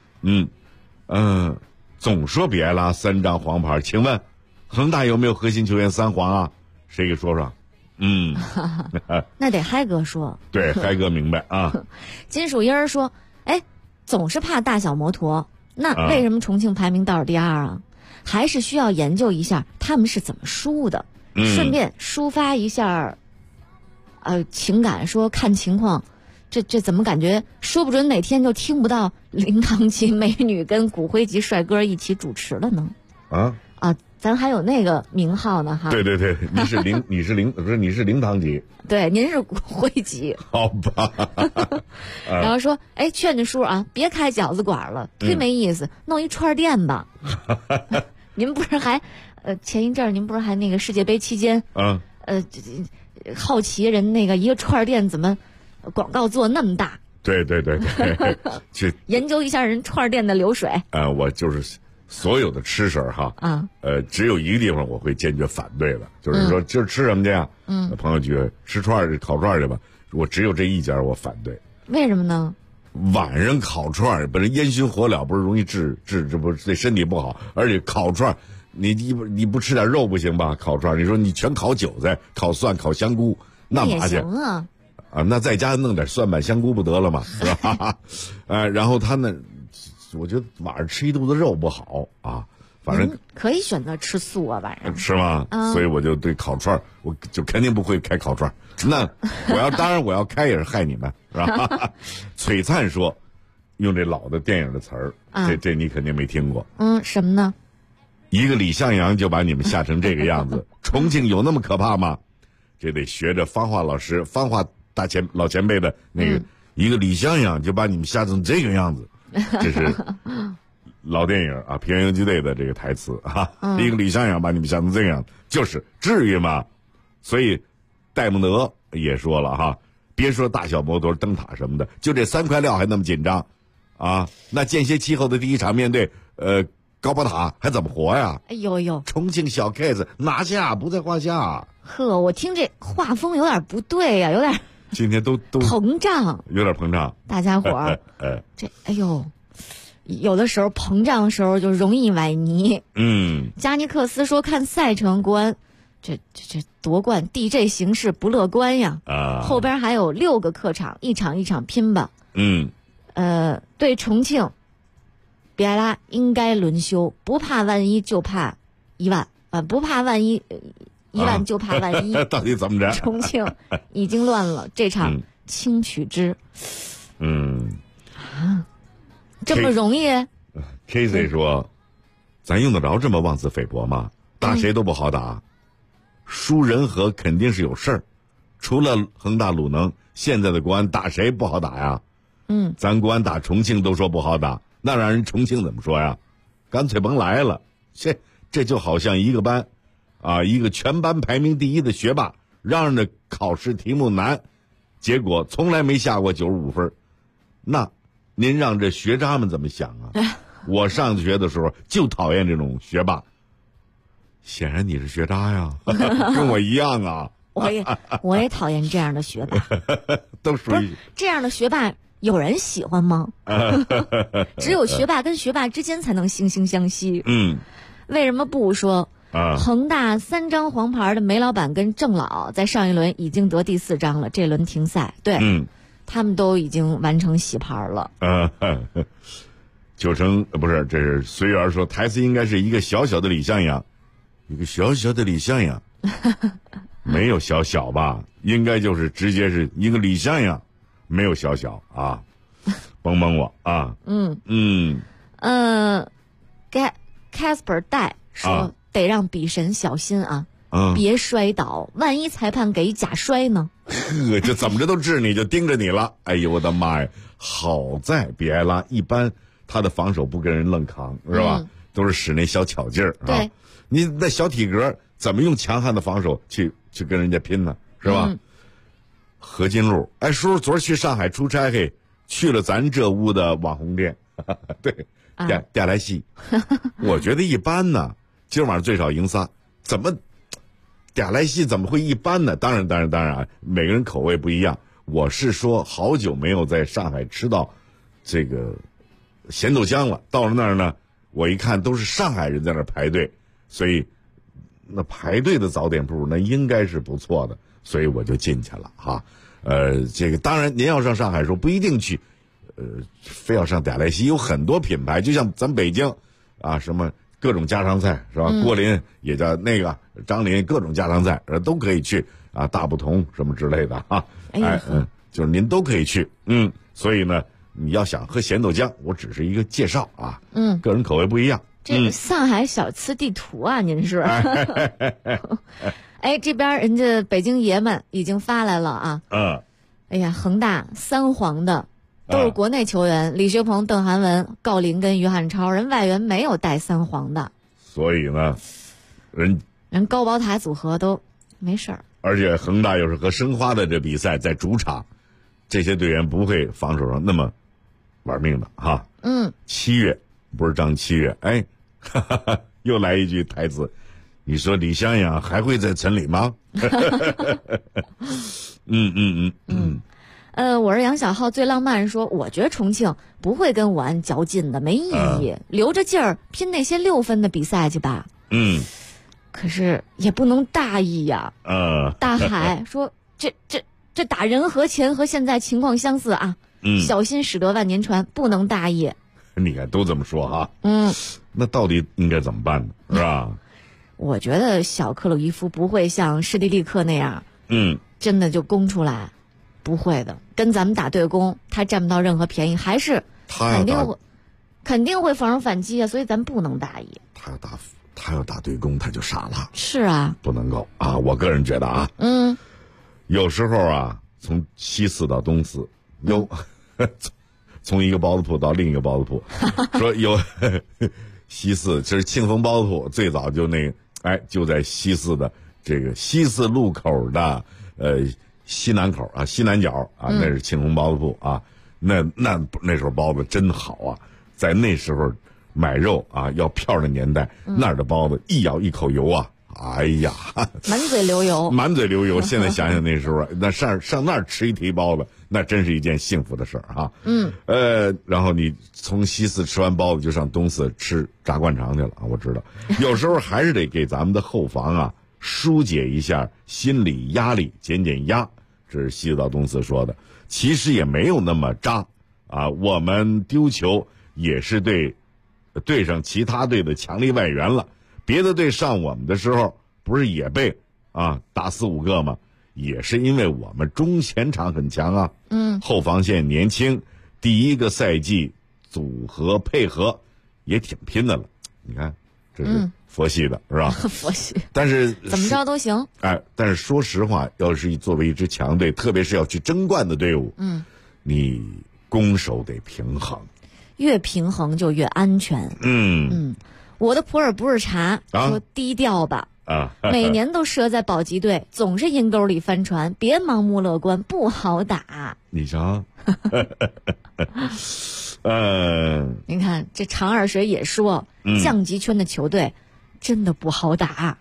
总说比埃拉3张黄牌，请问恒大有没有核心球员3黄啊？谁给说说？ 那得嗨哥说。 对，嗨哥明白啊。 金属音说，总是怕大小摩托，那为什么重庆排名倒数第2啊？还是需要研究一下他们是怎么输的，顺便抒发一下情感，说看情况，这怎么感觉说不准哪天就听不到灵堂级美女跟骨灰级帅哥一起主持了呢？咱还有那个名号呢哈。 对，你是灵堂级。 对，您是骨灰级。 好吧。 然后说，劝着叔别开饺子馆了，忒没意思，弄一串店吧。您不是还前一阵儿您不是还那个世界杯期间好奇人那个一个串店怎么广告做那么大？ 对，去研究一下人串店的流水。 我就是所有的吃食只有一个地方我会坚决反对的，就是说今儿吃什么去呀？朋友聚吃烤串去吧，我只有这一家我反对。 为什么呢？ 晚上烤串不是烟熏火燎，不是容易治不对身体不好，而且烤串你不吃点肉不行吧？烤串你说你全烤韭菜、烤蒜、烤香菇，那嘛去也行啊？ 那在家弄点蒜瓣香菇不得了吗？是吧？然后他呢，我觉得晚上吃一肚子肉不好啊。反正可以选择吃素啊，晚上是吗？所以我就对烤串，我就肯定不会开烤串。那当然我要开也是害你们，是吧？璀璨说，用这老的电影的词儿，这你肯定没听过。 什么呢？ 一个李向阳就把你们吓成这个样子，重庆有那么可怕吗？这得学着方化老师、方化老前辈的那个，一个李向阳就把你们吓成这个样子，这是老电影平原游击队的这个台词一个李向阳把你们吓成这个样子，就是至于吗？所以戴蒙德也说了别说大小摩托、灯塔什么的，就这3块料还那么紧张那间歇期后的第一场面对高宝塔还怎么活呀？ 哎呦， 重庆小 case 拿下不在话下。 呵，我听这画风有点不对呀，有点今天都膨胀， 有点膨胀。 大家伙儿，这有的时候膨胀的时候就容易崴泥。加尼克斯说看赛程国安这夺冠 DJ 形势不乐观呀。后边还有6个客场，一场一场拼吧。对重庆，比埃拉应该轮休，不怕万一就怕1万不怕万一1万就怕万一。 到底怎么着？ 重庆已经乱了，这场轻取之。这么容易 ？KZ 说，咱用得着这么妄自菲薄吗？打谁都不好打，输人和肯定是有事儿。除了恒大鲁能，现在的国安打谁不好打呀？咱国安打重庆都说不好打，那让人重庆怎么说呀？干脆甭来了。这就好像一个班一个全班排名第1的学霸，让着考试题目难，结果从来没下过95分。那您让这学渣们怎么想啊？我上学的时候就讨厌这种学霸。显然你是学渣呀，跟我一样啊。 我也讨厌这样的学霸。 都属于这样的学霸，有人喜欢吗？只有学霸跟学霸之间才能惺惺相惜。 为什么不说恒大3张黄牌的梅老板跟郑老在上一轮已经得第4张了，这轮停赛。对，他们都已经完成洗牌了。 九成不是，这是随缘说台词应该是一个小小的李向阳，一个小小的李向阳，没有小小吧？应该就是直接是一个李向阳，没有小小啊，帮帮我啊！ Casper 戴说、得让比神小心啊，别摔倒，万一裁判给假摔呢？ 这怎么着都治你，就盯着你了。哎呦我的妈呀！好在比埃拉一般他的防守不跟人愣扛，是吧？都是使那小巧劲儿啊。你那小体格怎么用强悍的防守去跟人家拼呢？是吧？何金路，哎，叔叔昨儿去上海出差，嘿，去了咱这屋的网红店，对，嗲莱西，我觉得一般呢。今晚上最少赢仨，怎么嗲莱西怎么会一般呢？当然，每个人口味不一样。我是说，好久没有在上海吃到这个咸豆浆了。到了那儿呢，我一看都是上海人在那儿排队，所以那排队的早点铺那应该是不错的，所以我就进去了哈。这个当然您要上上海时候不一定去，非要上嗲莱西，有很多品牌，就像咱北京啊，什么各种家常菜是吧？郭林也叫那个张林，各种家常菜都可以去啊，大不同什么之类的哈。就是您都可以去，所以呢，你要想喝咸豆浆，我只是一个介绍啊，个人口味不一样。 这上海小吃地图啊，您是？哎，这边人家北京爷们已经发来了啊。哎呀，恒大3黄的都是国内球员，李学鹏、邓涵文、郜林跟于汉超，人外援没有带3黄的。 所以呢， 人高宝塔组合都没事儿。 而且恒大又是和申花的这比赛在主场，这些队员不会防守上那么玩命的哈。7月不是张7月，哎，又来一句台词，你说李湘阳还会在城里吗？ 我是杨小浩，最浪漫说，我觉得重庆不会跟武安较劲的，没意义，留着劲儿拼那些6分的比赛去吧。可是也不能大意呀。大海说，这打人和钱和现在情况相似啊。小心驶得万年船，不能大意。 你看都这么说哈。那到底应该怎么办呢？是吧？ 我觉得小克鲁伊夫不会像施蒂利克那样，真的就攻出来，不会的。跟咱们打对攻，他占不到任何便宜，还是肯定会防守反击啊。所以咱不能大意。 他要打对攻，他就傻了。 是啊， 不能够啊！我个人觉得啊，有时候啊，从西四到东四，从一个包子铺到另一个包子铺，说有西四，这是庆丰包子铺，最早就就在西四的这个西四路口的西南口啊，西南角啊，那是庆丰包子铺啊。那时候包子真好啊，在那时候。买肉啊，要票的年代，那儿的包子一咬一口油啊，哎呀， 满嘴流油， 满嘴流油。现在想想那时候，那上那儿吃一屉包子，那真是一件幸福的事儿啊。然后你从西四吃完包子，就上东四吃炸灌肠去了啊。我知道，有时候还是得给咱们的后防啊疏解一下心理压力，减压。这是西四到东四说的，其实也没有那么渣啊。我们丢球也是对上其他队的强力外援了，别的队上我们的时候不是也被打4、5个吗？也是因为我们中前场很强啊，后防线年轻，第一个赛季组合配合也挺拼的了。你看，这是佛系的，是吧？ 佛系， 但是怎么着都行。 但是说实话，要是作为一支强队，特别是要去争冠的队伍，你攻守得平衡。 越平衡就越安全。我的普洱不是茶说低调吧每年都折在保级队，总是阴沟里翻船，别盲目乐观，不好打。 你瞧， 你看这长耳水也说，降级圈的球队真的不好打。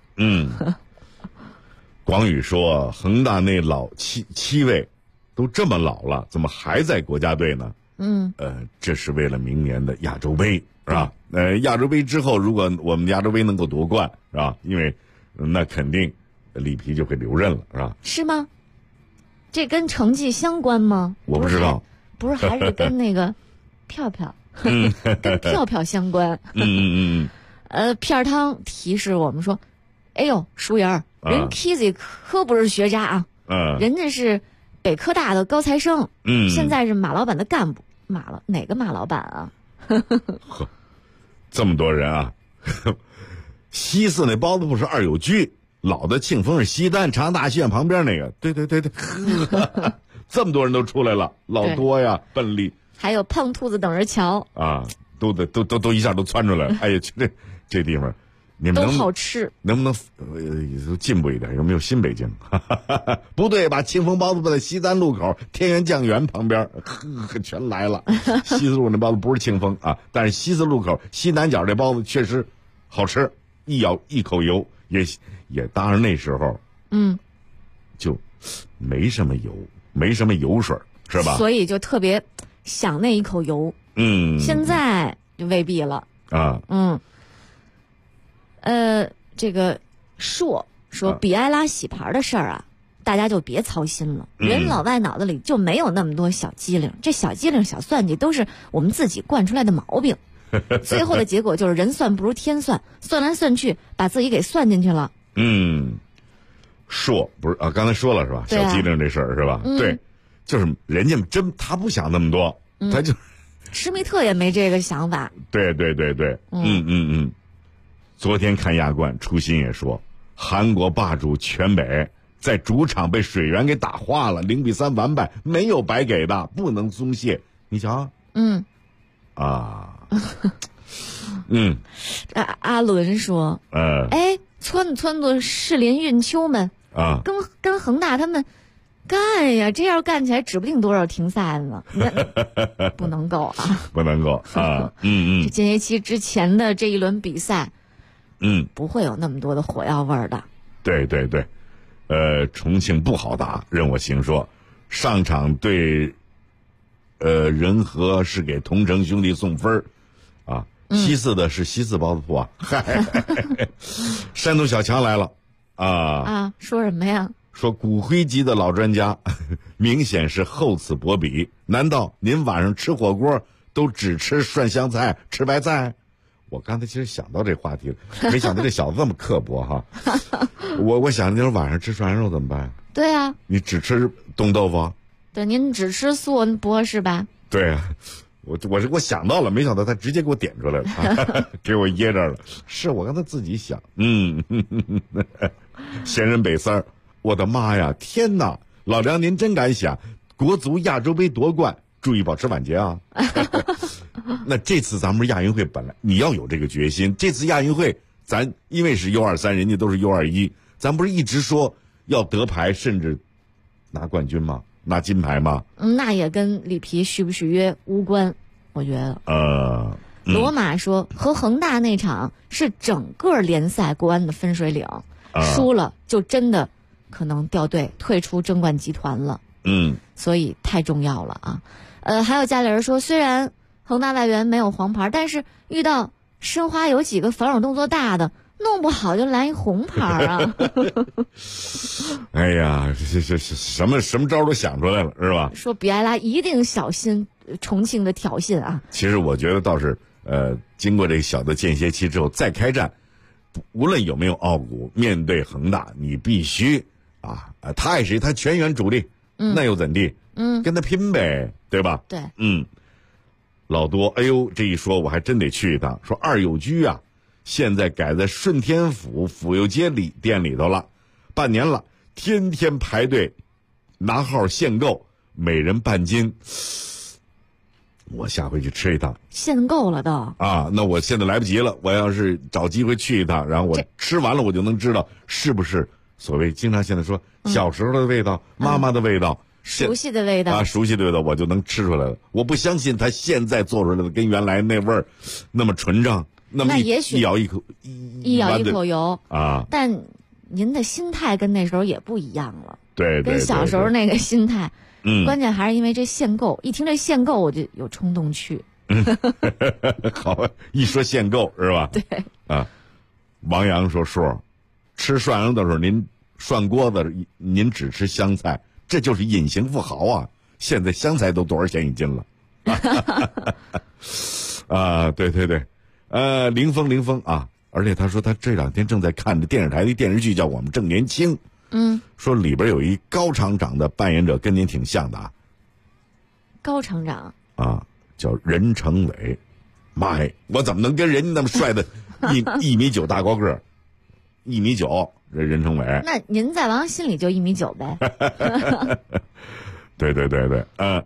广宇说，恒大那老七位都这么老了，怎么还在国家队呢？ 这是为了明年的亚洲杯，是吧？亚洲杯之后，如果我们亚洲杯能够夺冠，是吧？因为那肯定里皮就会留任了，是吧？ 是吗？这跟成绩相关吗？ 我不知道， 不是还是跟那个票票，跟票票相关。片儿汤提示我们说，哎呦，淑媛儿，人 Kizzy 可不是学渣啊，人家是北科大的高材生，现在是马老板的干部。哪个马老板啊？ 呵，这么多人啊！西四那包子铺是二友居，老的庆丰是西单长大戏院旁边那个。对，这么多人都出来了，老多呀，笨力。 还有胖兔子等着瞧啊！都一下都窜出来了。哎呀，这地方，你们都好吃， 能不能进步一点？有没有新北京？不对吧？庆丰包子铺在西单路口天元酱园旁边，全来了。西四路那包子不是庆丰啊，但是西四路口西南角这包子确实好吃，一咬一口油，也当然那时候，就没什么油，没什么油水，是吧？ 所以就特别想那一口油。现在就未必了啊。 这个说比埃拉洗牌的事儿啊，大家就别操心了。人老外脑子里就没有那么多小机灵，这小机灵小算计都是我们自己惯出来的毛病。最后的结果就是人算不如天算，算来算去把自己给算进去了。 说不是啊，刚才说了是吧？小机灵这事儿是吧？对，就是人家他不想那么多，他就施密特也没这个想法。 对。昨天看亚冠，初心也说，韩国霸主全北在主场被水源给打化了，0-3完败，没有白给的，不能松懈。你瞧， 阿伦说，撺掇士林运秋们啊，跟恒大他们干呀，这要干起来指不定多少停赛呢。不能够啊， 不能够啊。 这间歇期之前的这一轮比赛。不会有那么多的火药味儿的。 对，重庆不好打，任我行说，上场对，仁和是给同城兄弟送分啊，西四的是西四包子铺啊，山东小强来了啊， 说什么呀？ 说骨灰级的老专家，明显是厚此薄彼。难道您晚上吃火锅都只吃涮香菜，吃白菜？我刚才其实想到这话题了，没想到这小子这么刻薄哈。我想那时候晚上吃涮羊肉怎么办？ 对啊， 你只吃冻豆腐？ 对，您只吃素不合适吧？ 对啊，我想到了，没想到他直接给我点出来了，给我噎这儿了。是我刚才自己想，闲人北三儿，我的妈呀，天哪！老梁您真敢想，国足亚洲杯夺冠，注意保持晚节啊。那这次咱们亚运会本来你要有这个决心，这次亚运会咱因为是 U23， 人家都是 U21， 咱不是一直说要得牌甚至拿冠军吗？拿金牌吗？ 那也跟里皮续不续约无关，我觉得。罗马说和恒大那场是整个联赛国安的分水岭，输了就真的可能掉队退出争冠集团了。所以太重要了啊。还有家里人说，虽然恒大外援没有黄牌，但是遇到申花有几个防守动作大的，弄不好就来一红牌啊。 哎呀，这什么招都想出来了，是吧？ 说比埃拉一定小心重庆的挑衅啊。 其实我觉得倒是经过这个小的间歇期之后再开战，无论有没有奥古，面对恒大你必须他爱谁他全员主力，那又怎地？跟他拼呗，对吧？ 对， 老多，哎呦，这一说我还真得去一趟。说二友居啊，现在改在顺天府府右街店里头了，半年了，天天排队拿号限购，每人半斤。我下回去吃一趟。 限购了都啊？那我现在来不及了，我要是找机会去一趟，然后我吃完了，我就能知道是不是所谓经常现在说小时候的味道，妈妈的味道。 熟悉的味道啊，熟悉的味道，我就能吃出来了。我不相信他现在做出来的跟原来那味儿那么纯正，那么也许一咬一口油啊。 但您的心态跟那时候也不一样了。 对， 跟小时候那个心态。关键还是因为这限购，一听这限购我就有冲动去。 好，一说限购是吧？ 对。 啊，王阳说叔，吃涮羊的时候您涮锅子，您只吃香菜，这就是隐形富豪啊！现在香菜都多少钱一斤了？啊，对，林峰啊，而且他说他这两天正在看着电视台的电视剧，叫《我们正年轻》。说里边有一高厂长的扮演者跟您挺像的啊。 高厂长啊，叫任成伟。妈呀，我怎么能跟人家那么帅的1.9米大高个？1.9米，这任成伟。 那您在王心里就1.9米呗。 对，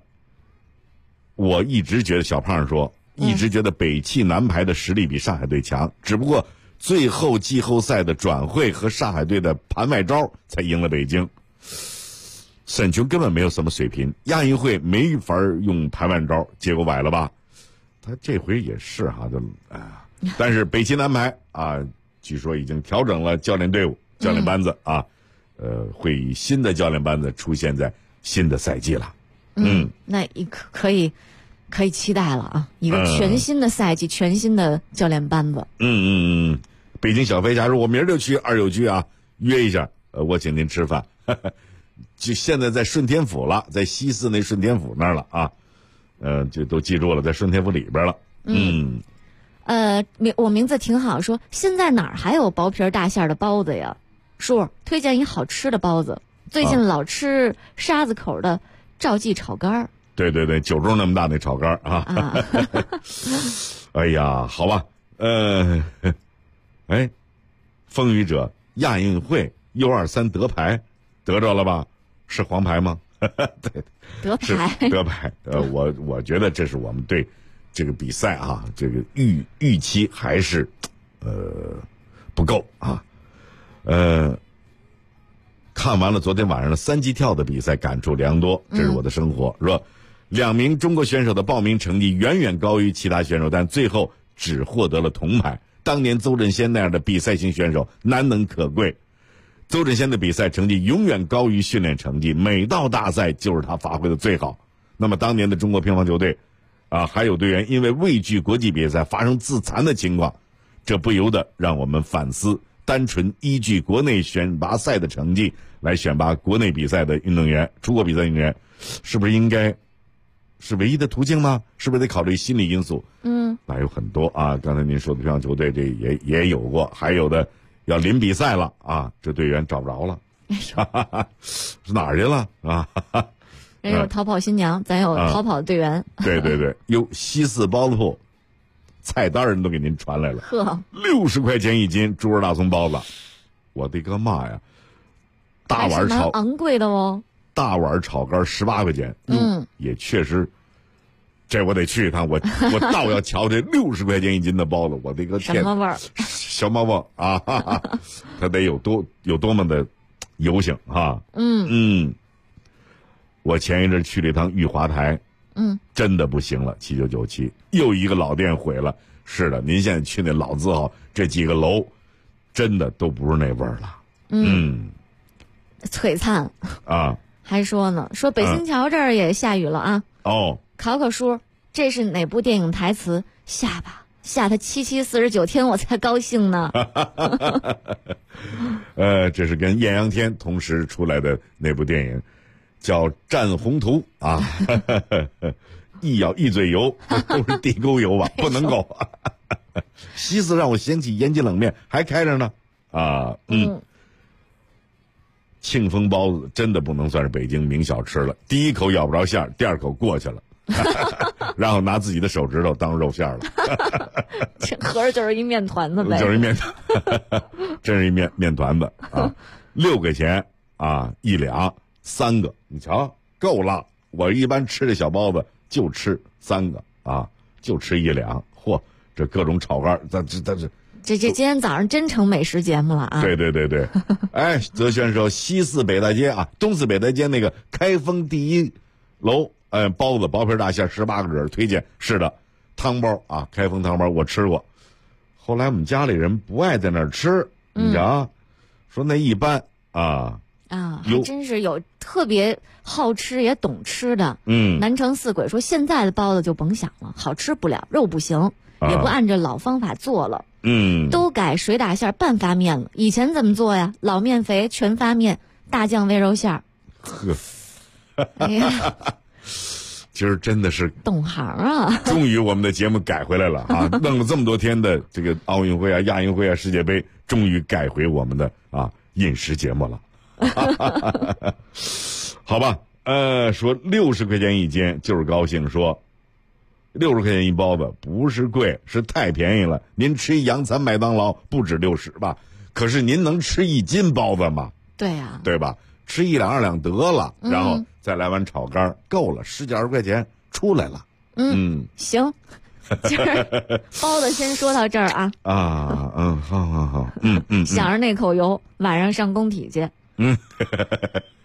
我一直觉得小胖说，一直觉得北汽男排的实力比上海队强，只不过最后季后赛的转会和上海队的盘外招才赢了北京。沈琼根本没有什么水平，亚运会没法用盘外招，结果崴了吧？他这回也是哈，但是北汽男排啊，据说已经调整了教练队伍、教练班子啊，会以新的教练班子出现在新的赛季了。 那可以期待了啊！一个全新的赛季，全新的教练班子。 北京小飞侠说：“我明儿就去二友居啊，约一下，我请您吃饭。就现在在顺天府了，在西四那顺天府那儿了啊。就都记住了，在顺天府里边了。 我名字挺好，说现在哪儿还有薄皮大馅的包子呀？叔，推荐一好吃的包子，最近老吃沙子口的赵记炒肝。 对，酒盅那么大那炒肝啊。哎呀，好吧，风雨者亚运会U23得牌，得着了吧？是黄牌吗？对，得牌。我觉得这是我们对这个比赛啊，这个预期还是不够啊。看完了昨天晚上的3级跳的比赛，感触良多。这是我的生活。说2名中国选手的报名成绩远远高于其他选手，但最后只获得了铜牌。当年邹振先那样的比赛型选手难能可贵。邹振先的比赛成绩永远高于训练成绩，每到大赛就是他发挥的最好。那么当年的中国乒乓球队啊，还有队员因为畏惧国际比赛发生自残的情况，这不由得让我们反思，单纯依据国内选拔赛的成绩来选拔国内比赛的运动员，出国比赛运动员，是不是应该是唯一的途径呢？是不是得考虑心理因素？那有很多啊，刚才您说的乒乓球队这也有过，还有的要临比赛了啊，这队员找不着了，是哪儿去了啊？ 人有逃跑新娘，咱有逃跑的队员。 对，有西四包子铺，菜单人都给您传来了。60块钱一斤猪肉大葱包子，我的个妈呀！大碗炒昂贵的哦。 大碗炒肝18块钱，也确实，这我得去一趟，我倒要瞧这60块钱一斤的包子，我的个天！ 什么味儿？ 小毛毛啊，它得有多么的油性啊！我前一阵去了一趟玉华台，真的不行了，7997又一个老店毁了。是的，您现在去那老字号，这几个楼，真的都不是那味儿了。璀璨啊！ 还说呢，说北新桥这儿也下雨了啊。考叔，这是哪部电影台词？下吧，下他7749天我才高兴呢。 这是跟艳阳天同时出来的那部电影，叫《战宏图》啊。一嘴油，都是地沟油吧？不能够。西四让我想起延吉冷面还开着呢啊。庆丰包子真的不能算是北京名小吃了，第一口咬不着馅儿，第二口过去了，然后拿自己的手指头当肉馅了。 这合着就是一面团子呗， 就是一面团，真是一面团子啊！6块钱啊，1两3个，你瞧够了。我一般吃这小包子就吃3个啊，就吃1两。嚯，这各种炒肝， 这今天早上真成美食节目了啊！ 对。泽轩说西四北大街啊，东四北大街那个开封第1楼，包子薄皮大馅18个褶推荐。是的，汤包啊，开封汤包我吃过。后来我们家里人不爱在那儿吃，你瞧，说那一般啊。 啊，还真是有特别好吃也懂吃的。南城四鬼说现在的包子就甭想了，好吃不了，肉不行，也不按照老方法做了。都改水打馅半发面了。以前怎么做呀？老面肥全发面，大酱煨肉馅儿。哎呀， 今儿真的是懂行啊！ 终于我们的节目改回来了啊！弄了这么多天的这个奥运会啊、亚运会啊、世界杯，终于改回我们的饮食节目了。好吧，说60块钱一斤就是高兴，说60块钱一包子不是贵，是太便宜了。您吃一洋餐麦当劳不止60吧？可是您能吃1斤包子吗？ 对呀， 对吧？吃1两2两得了，然后再来碗炒肝，够了，10几20块钱出来了。 行，今儿包子先说到这儿啊。 好， 想着那口油，晚上上工体去。